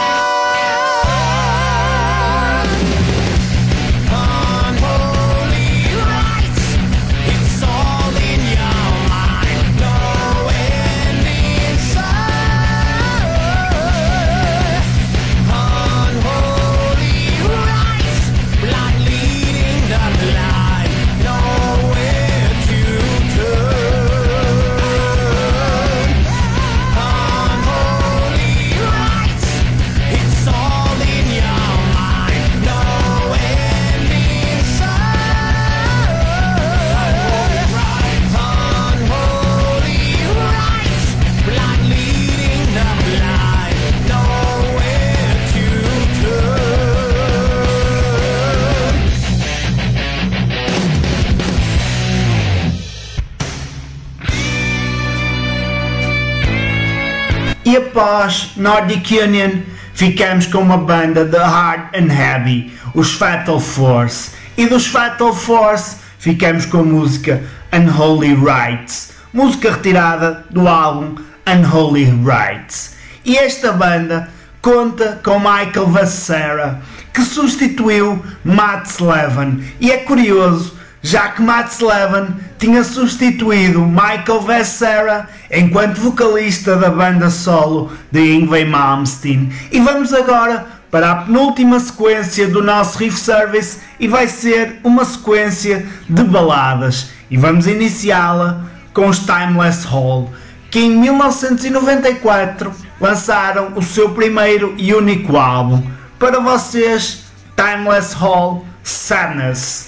E após Nordic Union, ficamos com uma banda de hard and heavy, os Fatal Force. E dos Fatal Force, ficamos com a música Unholy Rites, música retirada do álbum Unholy Rites. E esta banda conta com Michael Vassera, que substituiu Matt Slevin. E é curioso, já que Matt Slevin tinha substituído Michael Vassera enquanto vocalista da banda solo de Yngwie Malmsteen. E vamos agora para a penúltima sequência do nosso Riff Service, e vai ser uma sequência de baladas. E vamos iniciá-la com os Timeless Hall, que em mil novecentos e noventa e quatro lançaram o seu primeiro e único álbum. Para vocês, Timeless Hall, Sadness.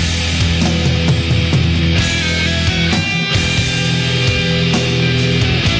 Unholy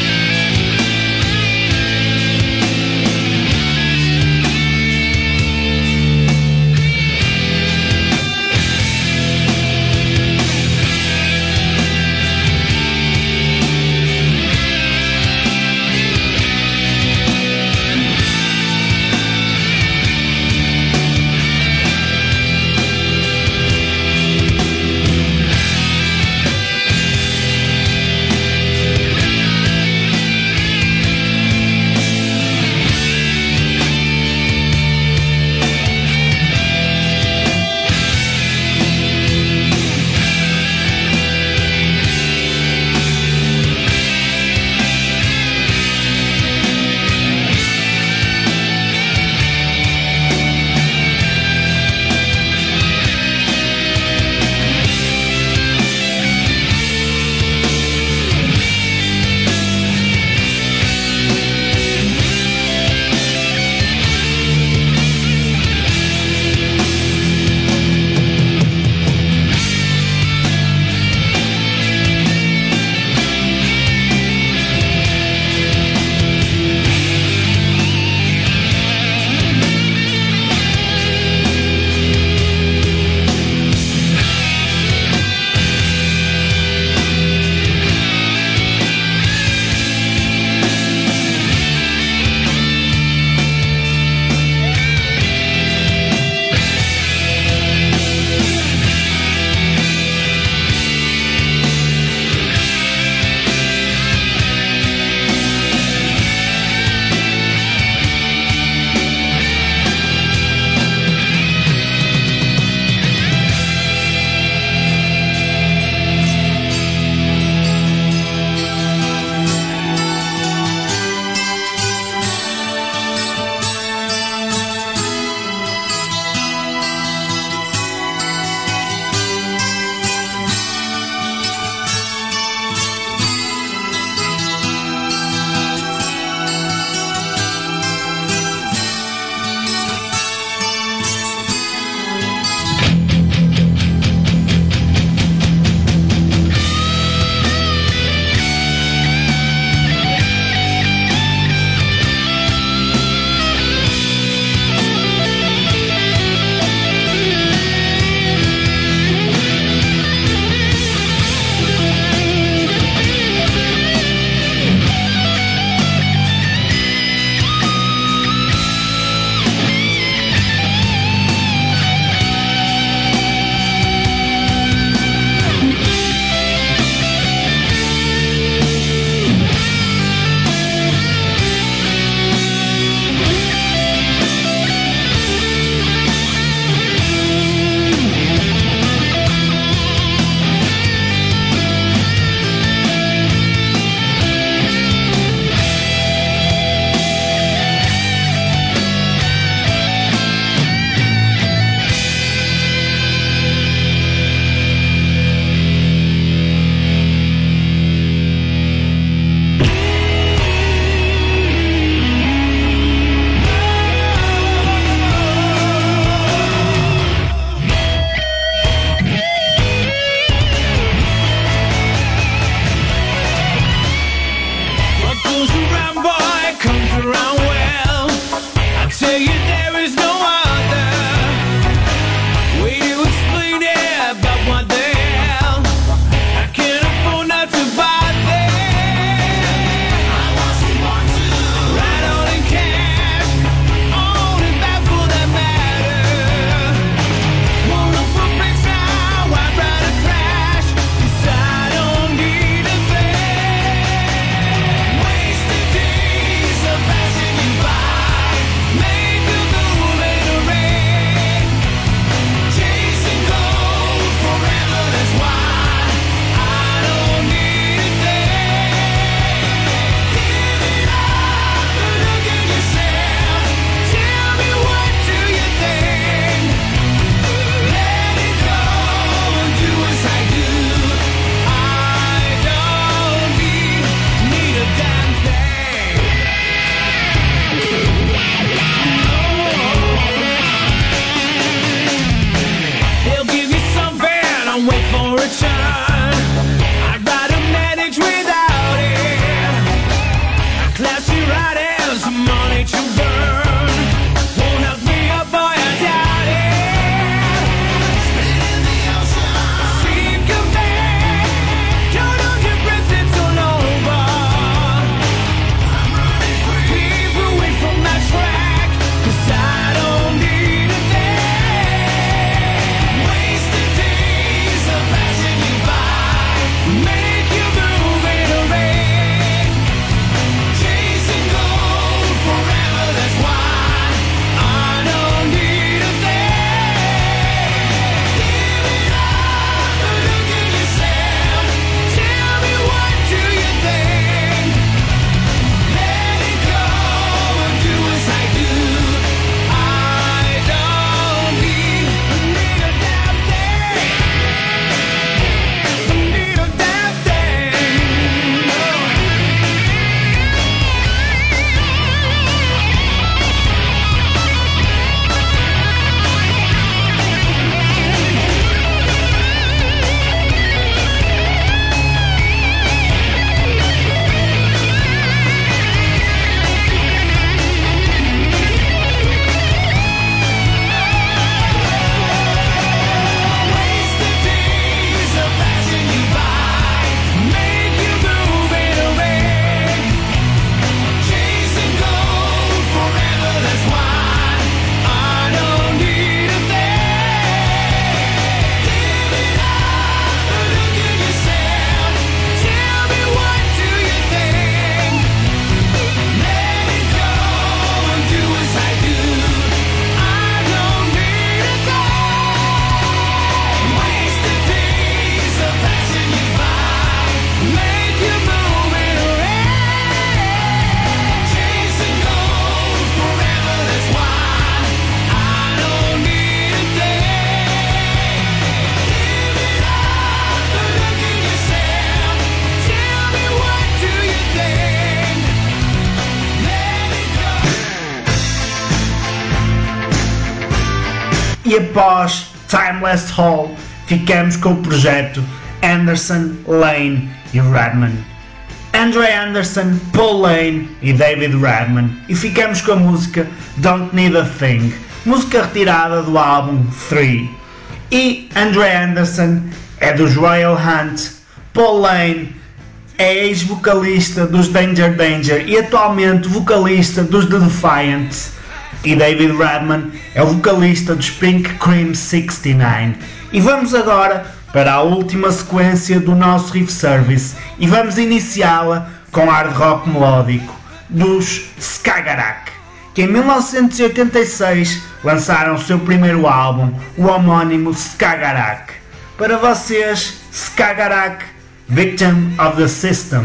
E após Timeless Hall, ficamos com o projeto Anderson, Lane e Redman. Andre Anderson, Paul Lane e David Redman, e ficamos com a música Don't Need a Thing, música retirada do álbum three. E Andre Anderson é dos Royal Hunt, Paul Lane é ex-vocalista dos Danger Danger e atualmente vocalista dos The Defiant, e David Redman é o vocalista dos Pink Cream sixty nine. E vamos agora para a última sequência do nosso Riff Service e vamos iniciá-la com hard rock melódico dos Skagerrak, que em mil novecentos e oitenta e seis lançaram o seu primeiro álbum, o homónimo Skagerrak. Para vocês, Skagerrak, Victim of the System.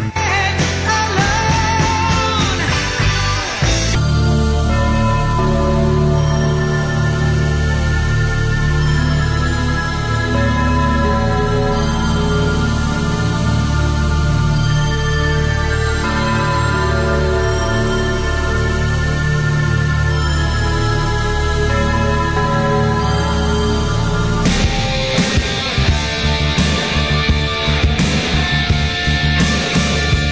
Thank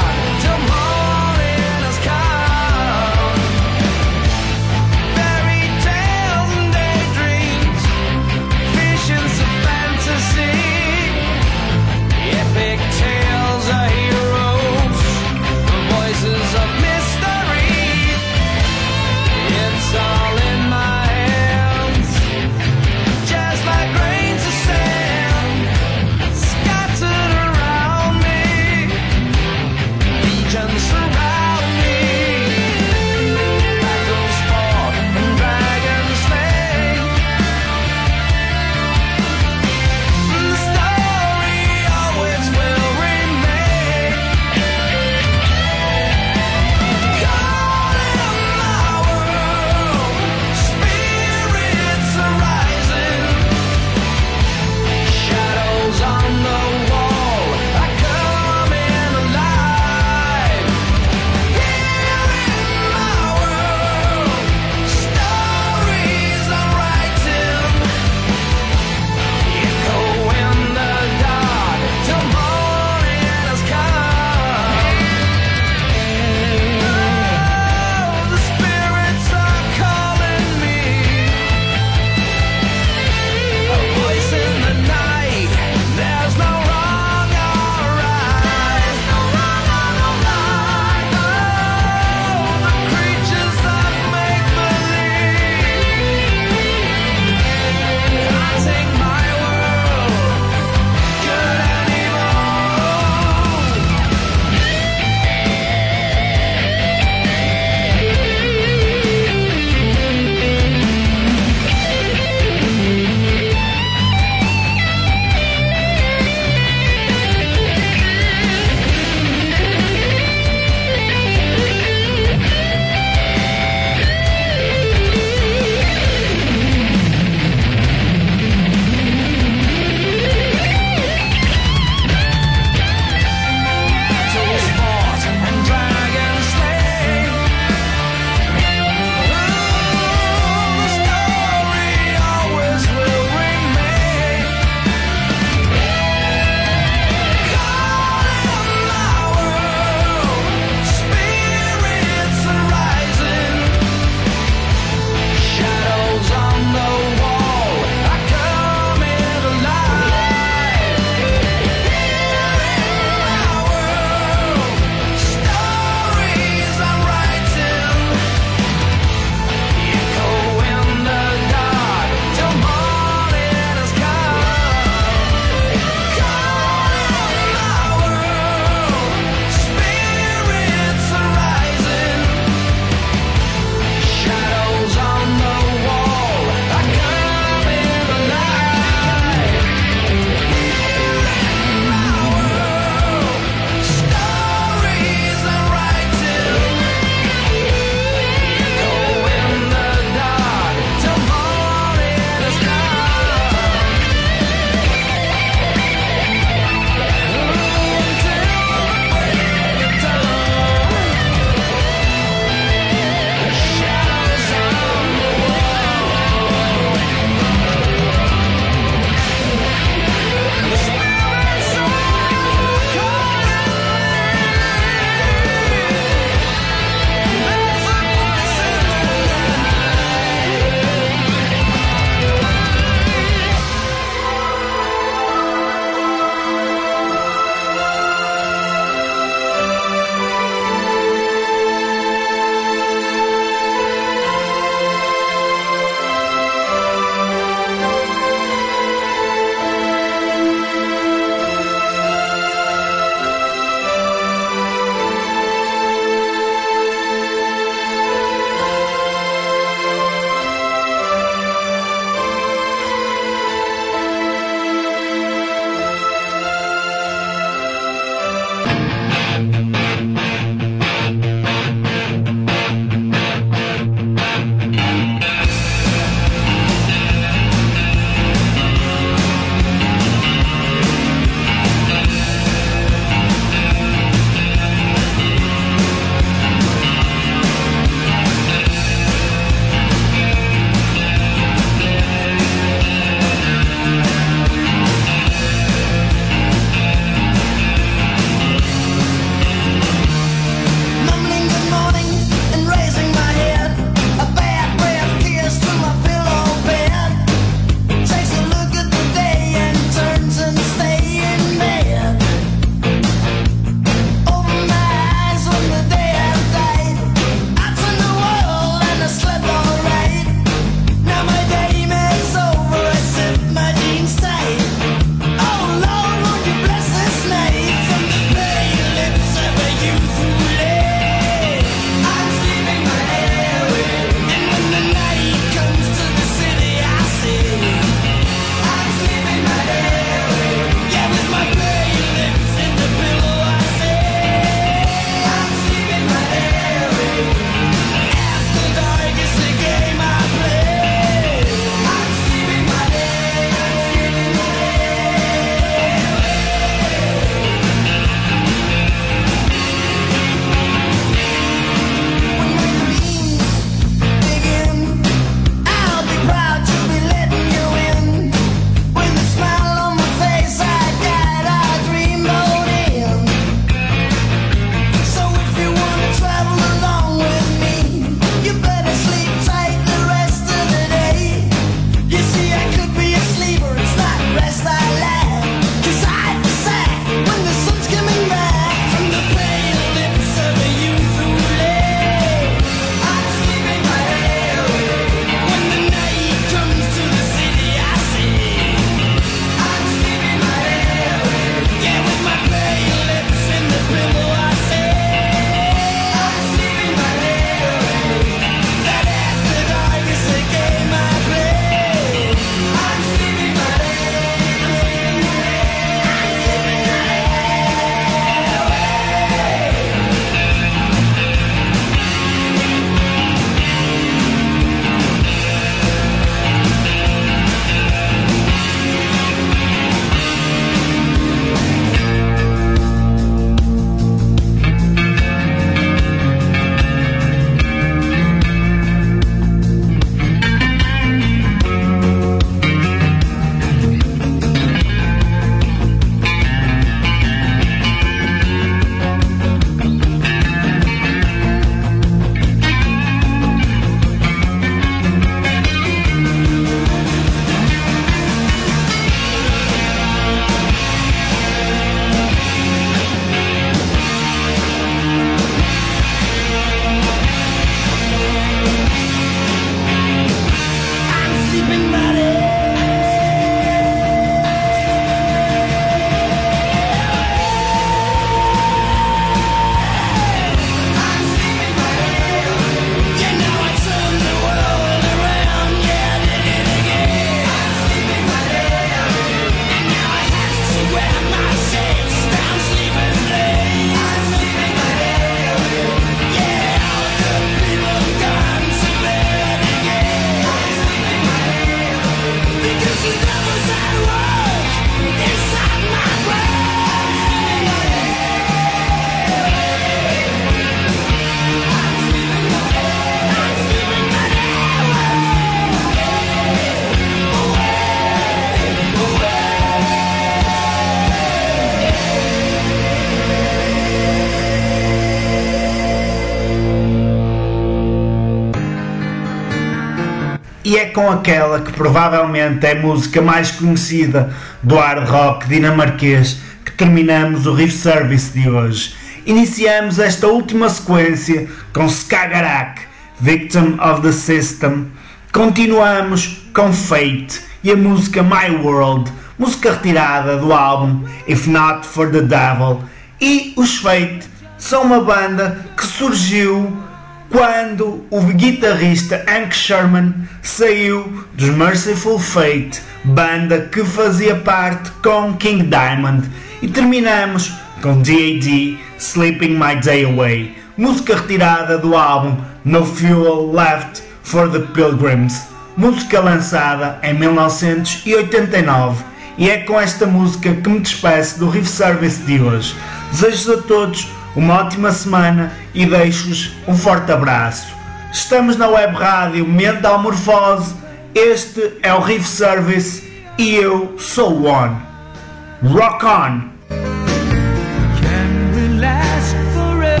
e é com aquela que provavelmente é a música mais conhecida do hard rock dinamarquês que terminamos o Riff Service de hoje. Iniciamos esta última sequência com Skagerrak, Victim of the System. Continuamos com Fate e a música My World, música retirada do álbum If Not For The Devil. E os Fate são uma banda que surgiu quando o guitarrista Hank Sherman saiu dos Merciful Fate, banda que fazia parte com King Diamond. E terminamos com D A D, Sleeping My Day Away, música retirada do álbum No Fuel Left for the Pilgrims, música lançada em mil novecentos e oitenta e nove. E é com esta música que me despeço do Riff Service de hoje. Desejo a todos uma ótima semana e deixo-vos um forte abraço. Estamos na web rádio Metamorfose, este é o Riff Service e eu sou o One. Rock on! Can we last forever?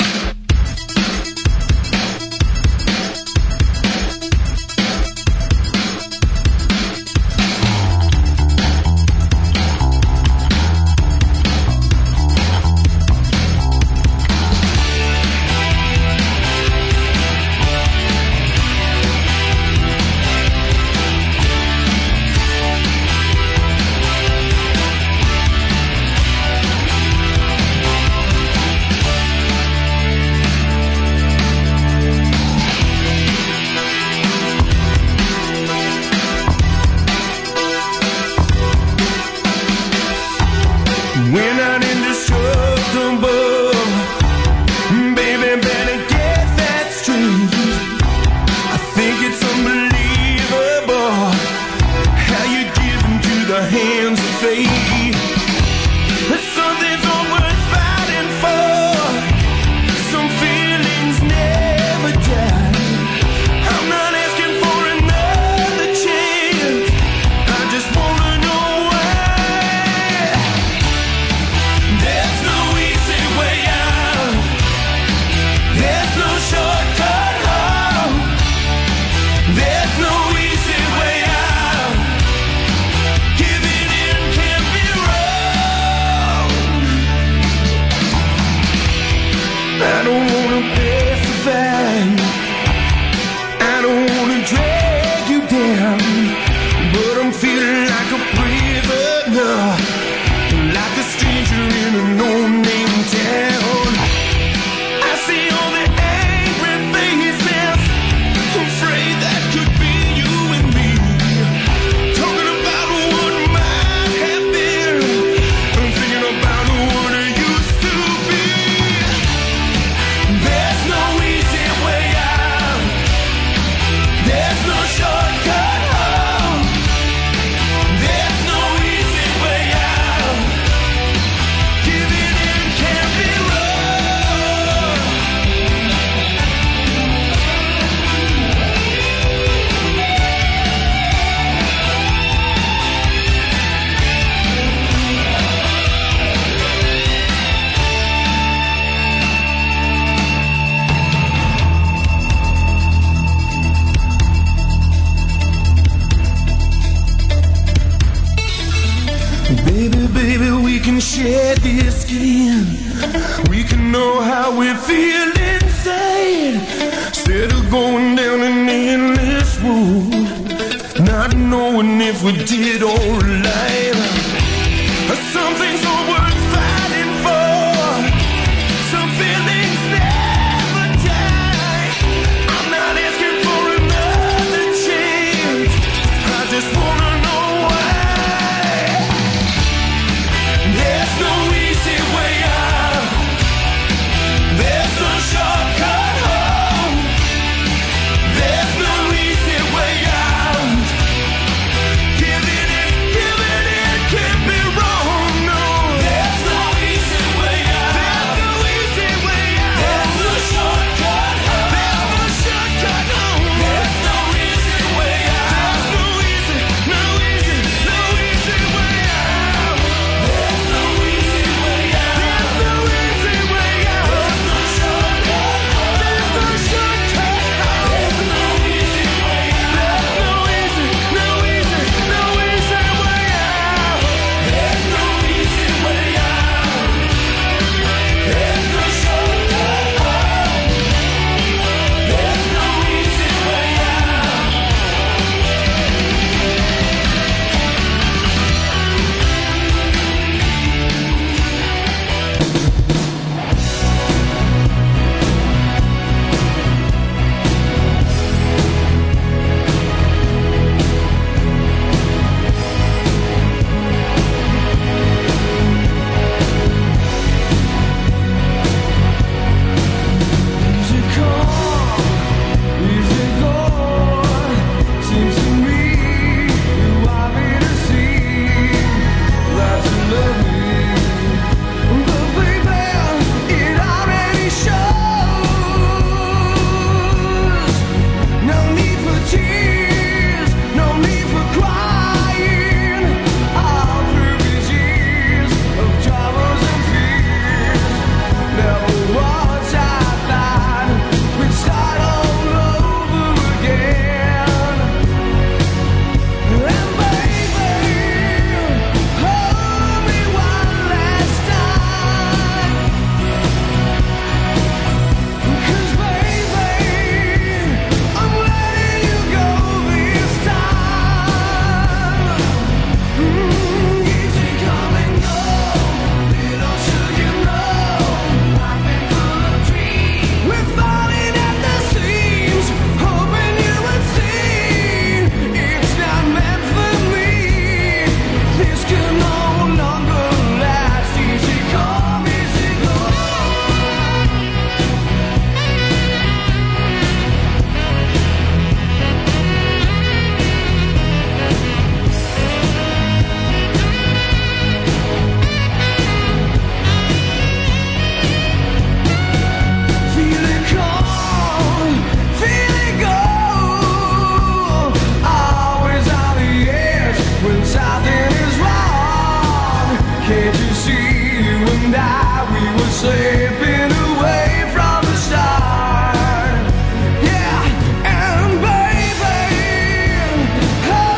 We're not indestructible, baby, better get that straight. I think it's unbelievable how you give into the hands of fate. Something's all worth fighting for, some feelings never die. I'm not asking for another chance, I just wanna know why. There's no easy way out, there's no shortcut home, there's no easy way out, giving in can't be wrong. I don't wanna pacify, I don't wanna drag you down, but I'm feeling like a prisoner, like a stranger in a no-name town. I see all the angry faces, afraid that could be you and me, talking about what might have been, I'm thinking about what it used to be. There's no easy way out, there's no shortcut home, there's no easy way out, giving in can't be wrong. Baby, baby, we can share this skin, we can know how we feel inside, instead of going down an endless road, not knowing if we did alright.